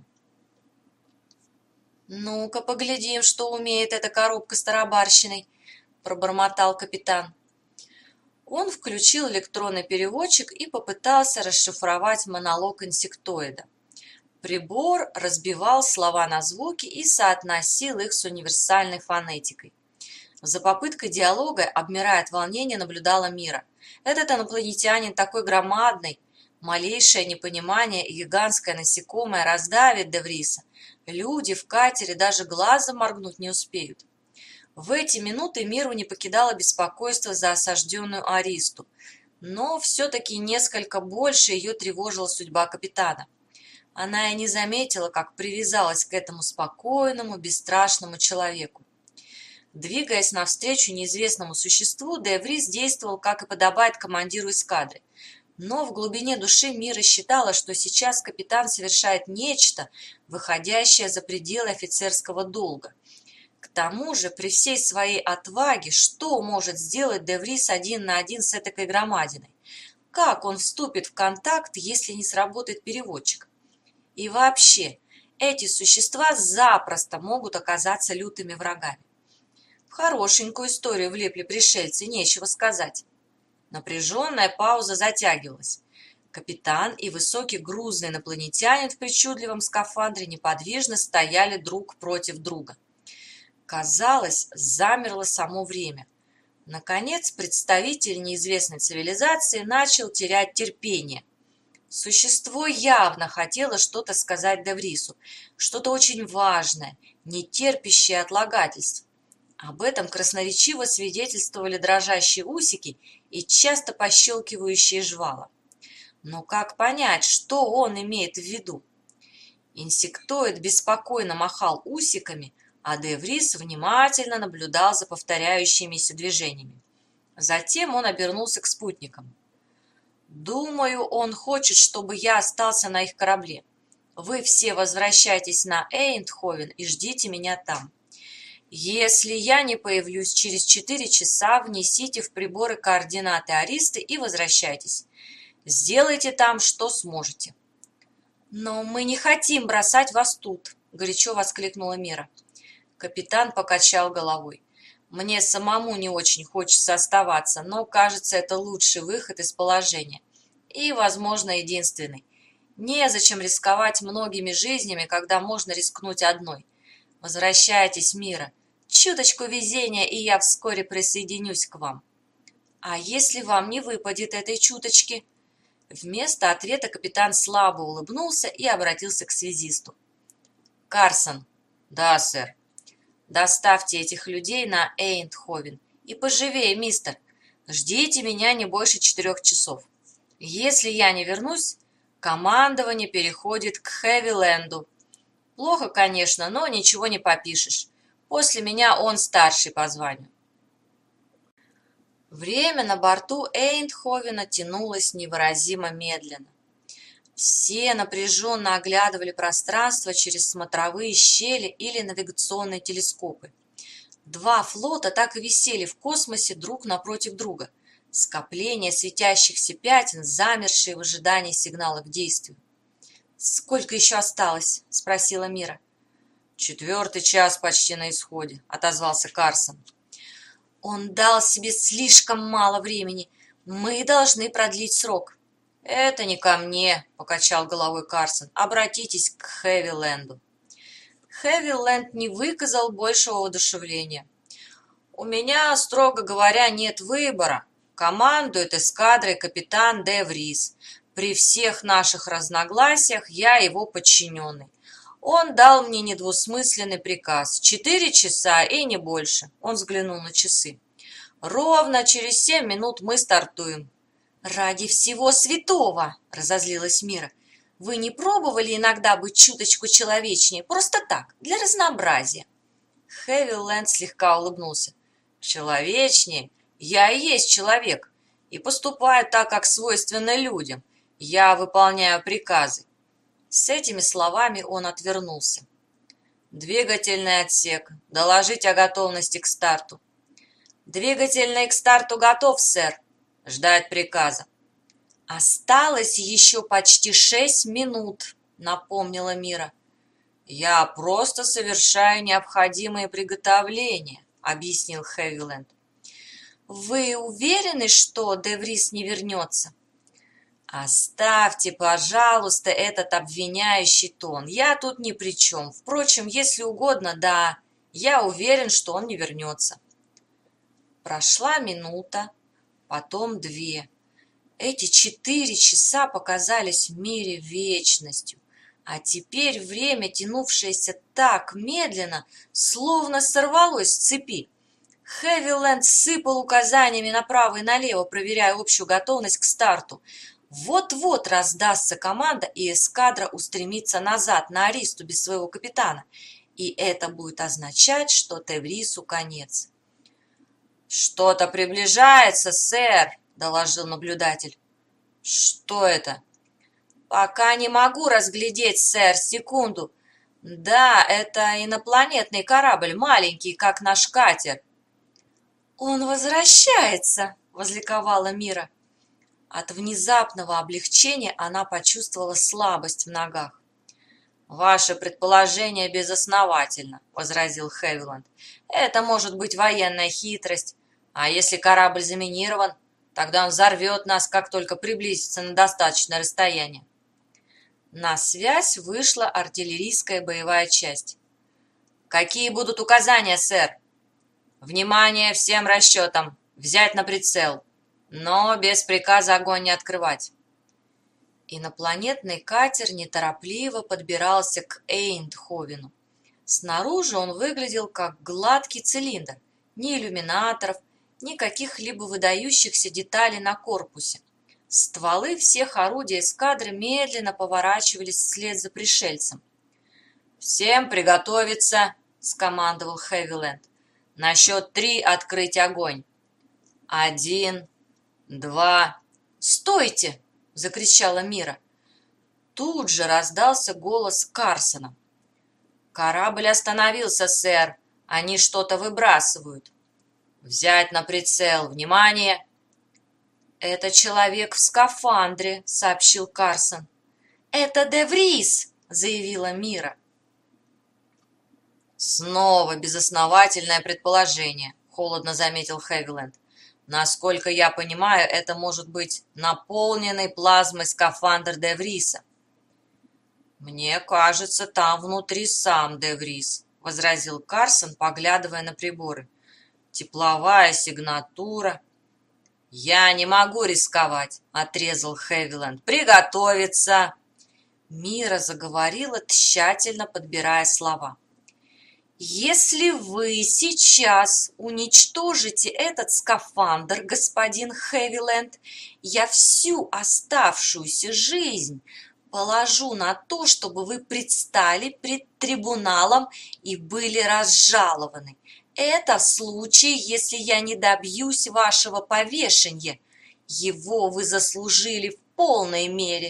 «Ну-ка, поглядим, что умеет эта коробка с тарабарщиной», — пробормотал капитан. Он включил электронный переводчик и попытался расшифровать монолог инсектоида. Прибор разбивал слова на звуки и соотносил их с универсальной фонетикой. За попыткой диалога, обмирая от волнения, наблюдала Мира. Этот инопланетянин такой громадный. Малейшее непонимание и гигантское насекомое раздавит де Вриса. Люди в катере даже глазом моргнуть не успеют. В эти минуты Миру не покидало беспокойство за осажденную Аристу, но все-таки несколько больше ее тревожила судьба капитана. Она и не заметила, как привязалась к этому спокойному, бесстрашному человеку. Двигаясь навстречу неизвестному существу, де Врис действовал, как и подобает командиру эскадры. Но в глубине души Мира считала, что сейчас капитан совершает нечто, выходящее за пределы офицерского долга. К тому же, при всей своей отваге, что может сделать де Врис один на один с этакой громадиной? Как он вступит в контакт, если не сработает переводчик? И вообще, эти существа запросто могут оказаться лютыми врагами. В хорошенькую историю влипли пришельцы, нечего сказать. Напряженная пауза затягивалась. Капитан и высокий грузный инопланетянин в причудливом скафандре неподвижно стояли друг против друга. Казалось, замерло само время. Наконец, представитель неизвестной цивилизации начал терять терпение. Существо явно хотело что-то сказать де Врису, что-то очень важное, не терпящее отлагательств. Об этом красноречиво свидетельствовали дрожащие усики и часто пощелкивающие жвала. Но как понять, что он имеет в виду? Инсектоид беспокойно махал усиками, а де Врис внимательно наблюдал за повторяющимися движениями. Затем он обернулся к спутникам. «Думаю, он хочет, чтобы я остался на их корабле. Вы все возвращайтесь на Эйндховен и ждите меня там. Если я не появлюсь через 4 часа, внесите в приборы координаты Аристы и возвращайтесь. Сделайте там, что сможете». «Но мы не хотим бросать вас тут», — горячо воскликнула Мира. Капитан покачал головой. «Мне самому не очень хочется оставаться, но, кажется, это лучший выход из положения. И, возможно, единственный. Незачем рисковать многими жизнями, когда можно рискнуть одной. Возвращайтесь, Мира. Чуточку везения, и я вскоре присоединюсь к вам». «А если вам не выпадет этой чуточки?» Вместо ответа капитан слабо улыбнулся и обратился к связисту. «Карсон». «Да, сэр». «Доставьте этих людей на Эйндховен. И поживее, мистер. Ждите меня не больше 4 часов. Если я не вернусь, командование переходит к Хэвиленду. Плохо, конечно, но ничего не попишешь. После меня он старший по званию». Время на борту Эйндховена тянулось невыразимо медленно. Все напряженно оглядывали пространство через смотровые щели или навигационные телескопы. 2 флота так и висели в космосе друг напротив друга. Скопление светящихся пятен, замершие в ожидании сигнала к действию. «Сколько еще осталось?» – спросила Мира. «4-й час почти на исходе», – отозвался Карсон. «Он дал себе слишком мало времени. Мы должны продлить срок». «Это не ко мне», – покачал головой Карсон. «Обратитесь к Хэвиленду». Хэвиленд не выказал большего воодушевления. «У меня, строго говоря, нет выбора. Командует эскадрой капитан де Врис. При всех наших разногласиях я его подчиненный. Он дал мне недвусмысленный приказ. 4 часа и не больше». Он взглянул на часы. «Ровно через 7 минут мы стартуем». «Ради всего святого!» – разозлилась Мира. «Вы не пробовали иногда быть чуточку человечнее? Просто так, для разнообразия?» Хэвиленд слегка улыбнулся. «Человечнее? Я и есть человек. И поступаю так, как свойственно людям. Я выполняю приказы». С этими словами он отвернулся. «Двигательный отсек. Доложить о готовности к старту». «Двигательный к старту готов, сэр». «Ждать приказа». «Осталось еще почти 6 минут», — напомнила Мира. «Я просто совершаю необходимые приготовления», — объяснил Хэвиленд. «Вы уверены, что де Врис не вернется?» «Оставьте, пожалуйста, этот обвиняющий тон. Я тут ни при чем. Впрочем, если угодно, да, я уверен, что он не вернется». Прошла минута, потом 2. Эти 4 часа показались в Мире вечностью, а теперь время, тянувшееся так медленно, словно сорвалось с цепи. Хэвиленд сыпал указаниями направо и налево, проверяя общую готовность к старту. Вот-вот раздастся команда, и эскадра устремится назад на Аристу без своего капитана, и это будет означать, что де Врису конец. «Что-то приближается, сэр», — доложил наблюдатель. «Что это?» «Пока не могу разглядеть, сэр, секунду. Да, это инопланетный корабль, маленький, как наш катер. Он возвращается, возликовала Мира. От внезапного облегчения она почувствовала слабость в ногах. «Ваше предположение безосновательно», — возразил Хевиланд. «Это может быть военная хитрость. А если корабль заминирован, тогда он взорвет нас, как только приблизится на достаточное расстояние». На связь вышла артиллерийская боевая часть. «Какие будут указания, сэр?» «Внимание всем расчетам! Взять на прицел! Но без приказа огонь не открывать!» Инопланетный катер неторопливо подбирался к Эйндховену. Снаружи он выглядел как гладкий цилиндр, ни иллюминаторов, ни каких-либо выдающихся деталей на корпусе. Стволы всех орудий эскадры медленно поворачивались вслед за пришельцем. «Всем приготовиться!» — скомандовал Хевиленд. «На счет 3 открыть огонь! 1, 2...» «Стойте!» — закричала Мира. Тут же раздался голос Карсона. «Корабль остановился, сэр. Они что-то выбрасывают». «Взять на прицел! Внимание!» «Это человек в скафандре», — сообщил Карсон. «Это Де Врис», — заявила Мира. «Снова безосновательное предположение», — холодно заметил Хевиленд. «Насколько я понимаю, это может быть наполненный плазмой скафандр Де Вриса». «Мне кажется, там внутри сам Де Врис», — возразил Карсон, поглядывая на приборы. «Тепловая сигнатура». «Я не могу рисковать», — отрезал Хевиленд. «Приготовиться!» Мира заговорила, тщательно подбирая слова. «Если вы сейчас уничтожите этот скафандр, господин Хевиленд, я всю оставшуюся жизнь положу на то, чтобы вы предстали пред трибуналом и были разжалованы. Это в случае, если я не добьюсь вашего повешения. Его вы заслужили в полной мере».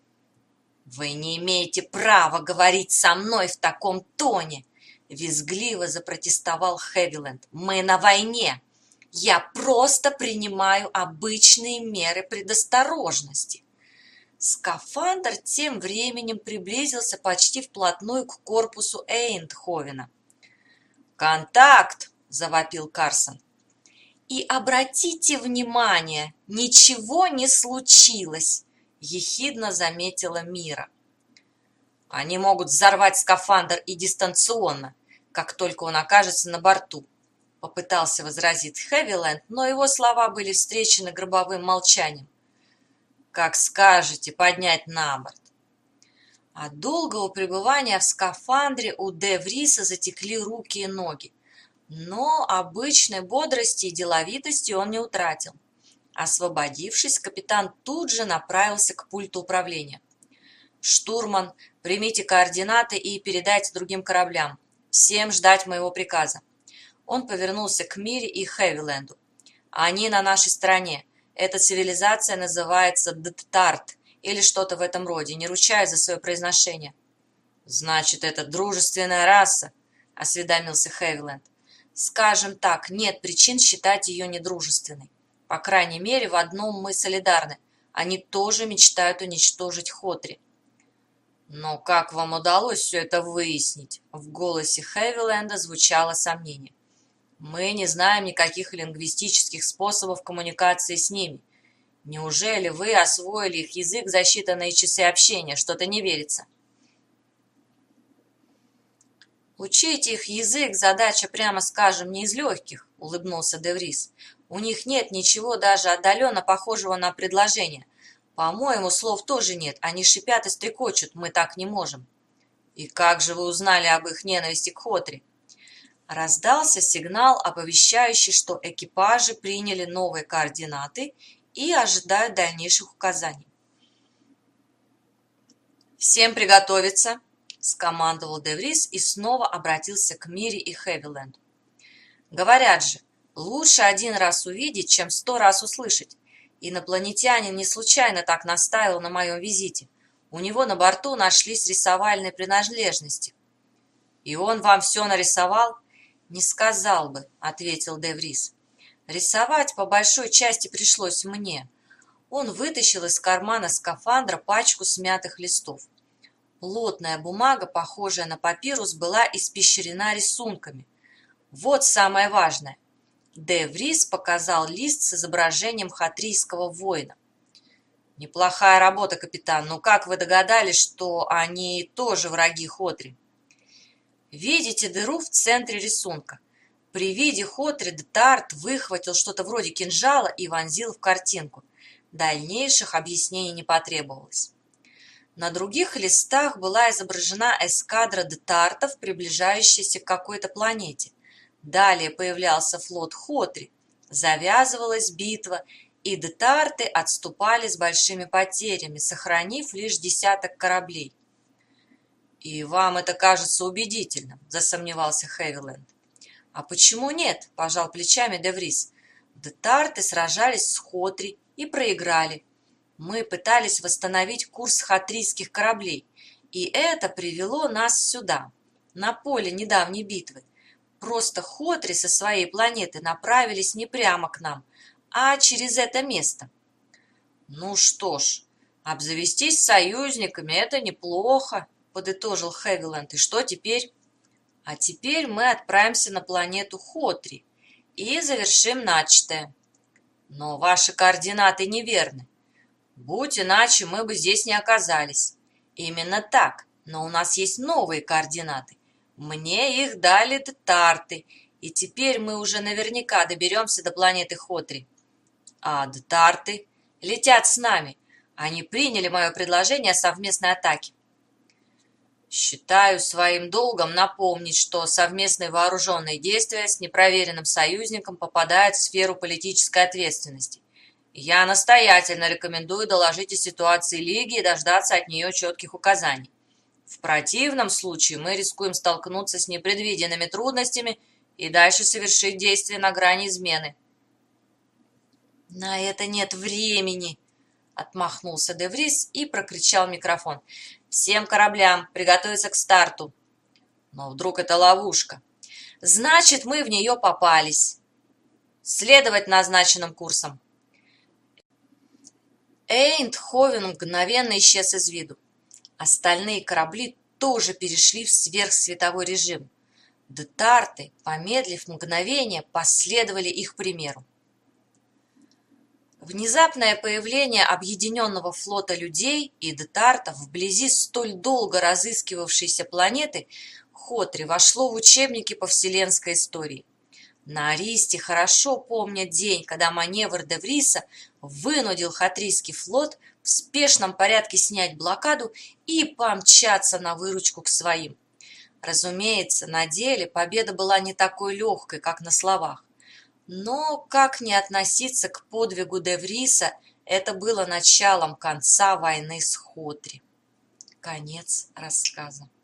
«Вы не имеете права говорить со мной в таком тоне», — визгливо запротестовал Хевиленд. «Мы на войне. Я просто принимаю обычные меры предосторожности». Скафандр тем временем приблизился почти вплотную к корпусу Эйндховена. «Контакт!» – завопил Карсон. «И обратите внимание, ничего не случилось!» – ехидно заметила Мира. «Они могут взорвать скафандр и дистанционно, как только он окажется на борту», – попытался возразить Хевиленд, но его слова были встречены гробовым молчанием. «Как скажете, поднять на борт». От долгого пребывания в скафандре у Де Вриса затекли руки и ноги, но обычной бодрости и деловитости он не утратил. Освободившись, капитан тут же направился к пульту управления. «Штурман, примите координаты и передайте другим кораблям. Всем ждать моего приказа». Он повернулся к Мире и Хевиленду. «Они на нашей стороне. Эта цивилизация называется Дттарт или что-то в этом роде, не ручаюсь за свое произношение». «Значит, это дружественная раса?» – осведомился Хевиленд. «Скажем так, нет причин считать ее недружественной. По крайней мере, в одном мы солидарны. Они тоже мечтают уничтожить Хотри». «Но как вам удалось все это выяснить?» В голосе Хевиленда звучало сомнение. «Мы не знаем никаких лингвистических способов коммуникации с ними. Неужели вы освоили их язык за считанные часы общения? Что-то не верится». «Учить их язык – задача, прямо скажем, не из легких», – улыбнулся Де Врис. «У них нет ничего даже отдаленно похожего на предложение. По-моему, слов тоже нет, они шипят и стрекочут, мы так не можем». «И как же вы узнали об их ненависти к Хотри?» Раздался сигнал, оповещающий, что экипажи приняли новые координаты и ожидают дальнейших указаний. «Всем приготовиться!» – скомандовал Де Врис и снова обратился к Мире и Хевиленду. «Говорят же, лучше один раз увидеть, чем 100 раз услышать. Инопланетянин не случайно так настаивал на моем визите. У него на борту нашлись рисовальные принадлежности. И он вам все нарисовал? Не сказал бы, ответил де Врис. Рисовать по большой части пришлось мне. Он вытащил из кармана скафандра пачку смятых листов. Плотная бумага, похожая на папирус, была испещрена рисунками. Вот самое важное. Де Врис показал лист с изображением хатрийского воина. «Неплохая работа, капитан, но как вы догадались, что они тоже враги Хотри?» «Видите дыру в центре рисунка? При виде Хотри Детарт выхватил что-то вроде кинжала и вонзил в картинку. Дальнейших объяснений не потребовалось». На других листах была изображена эскадра детартов, приближающаяся к какой-то планете. Далее появлялся флот Хотри, завязывалась битва, и детарты отступали с большими потерями, сохранив лишь десяток кораблей. «И вам это кажется убедительным?» – засомневался Хевиленд. «А почему нет?» – пожал плечами де Врис. «Детарты сражались с Хотри и проиграли. Мы пытались восстановить курс хатрийских кораблей, и это привело нас сюда, на поле недавней битвы. Просто Хотри со своей планеты направились не прямо к нам, а через это место». «Ну что ж, обзавестись союзниками – это неплохо», – подытожил Хевиленд. «И что теперь?» «А теперь мы отправимся на планету Хотри и завершим начатое». «Но ваши координаты неверны. Будь иначе, мы бы здесь не оказались». «Именно так, но у нас есть новые координаты. Мне их дали детарты, и теперь мы уже наверняка доберемся до планеты Хотри». «А детарты летят с нами. Они приняли мое предложение о совместной атаке». «Считаю своим долгом напомнить, что совместные вооруженные действия с непроверенным союзником попадают в сферу политической ответственности. Я настоятельно рекомендую доложить о ситуации Лиги и дождаться от нее четких указаний. В противном случае мы рискуем столкнуться с непредвиденными трудностями и дальше совершить действия на грани измены». «На это нет времени», — отмахнулся де Врис и прокричал в микрофон. «Всем кораблям приготовиться к старту». «Но вдруг это ловушка?» «Значит, мы в нее попались. Следовать назначенным курсом». Эйндховен мгновенно исчез из виду. Остальные корабли тоже перешли в сверхсветовой режим. Детарты, помедлив мгновение, последовали их примеру. Внезапное появление объединенного флота людей и детартов вблизи столь долго разыскивавшейся планеты Хотри вошло в учебники по вселенской истории. На Аристе хорошо помнят день, когда маневр де Вриса вынудил хатрийский флот в спешном порядке снять блокаду и помчаться на выручку к своим. Разумеется, на деле победа была не такой легкой, как на словах. Но как не относиться к подвигу де Вриса, это было началом конца войны с Хотри. Конец рассказа.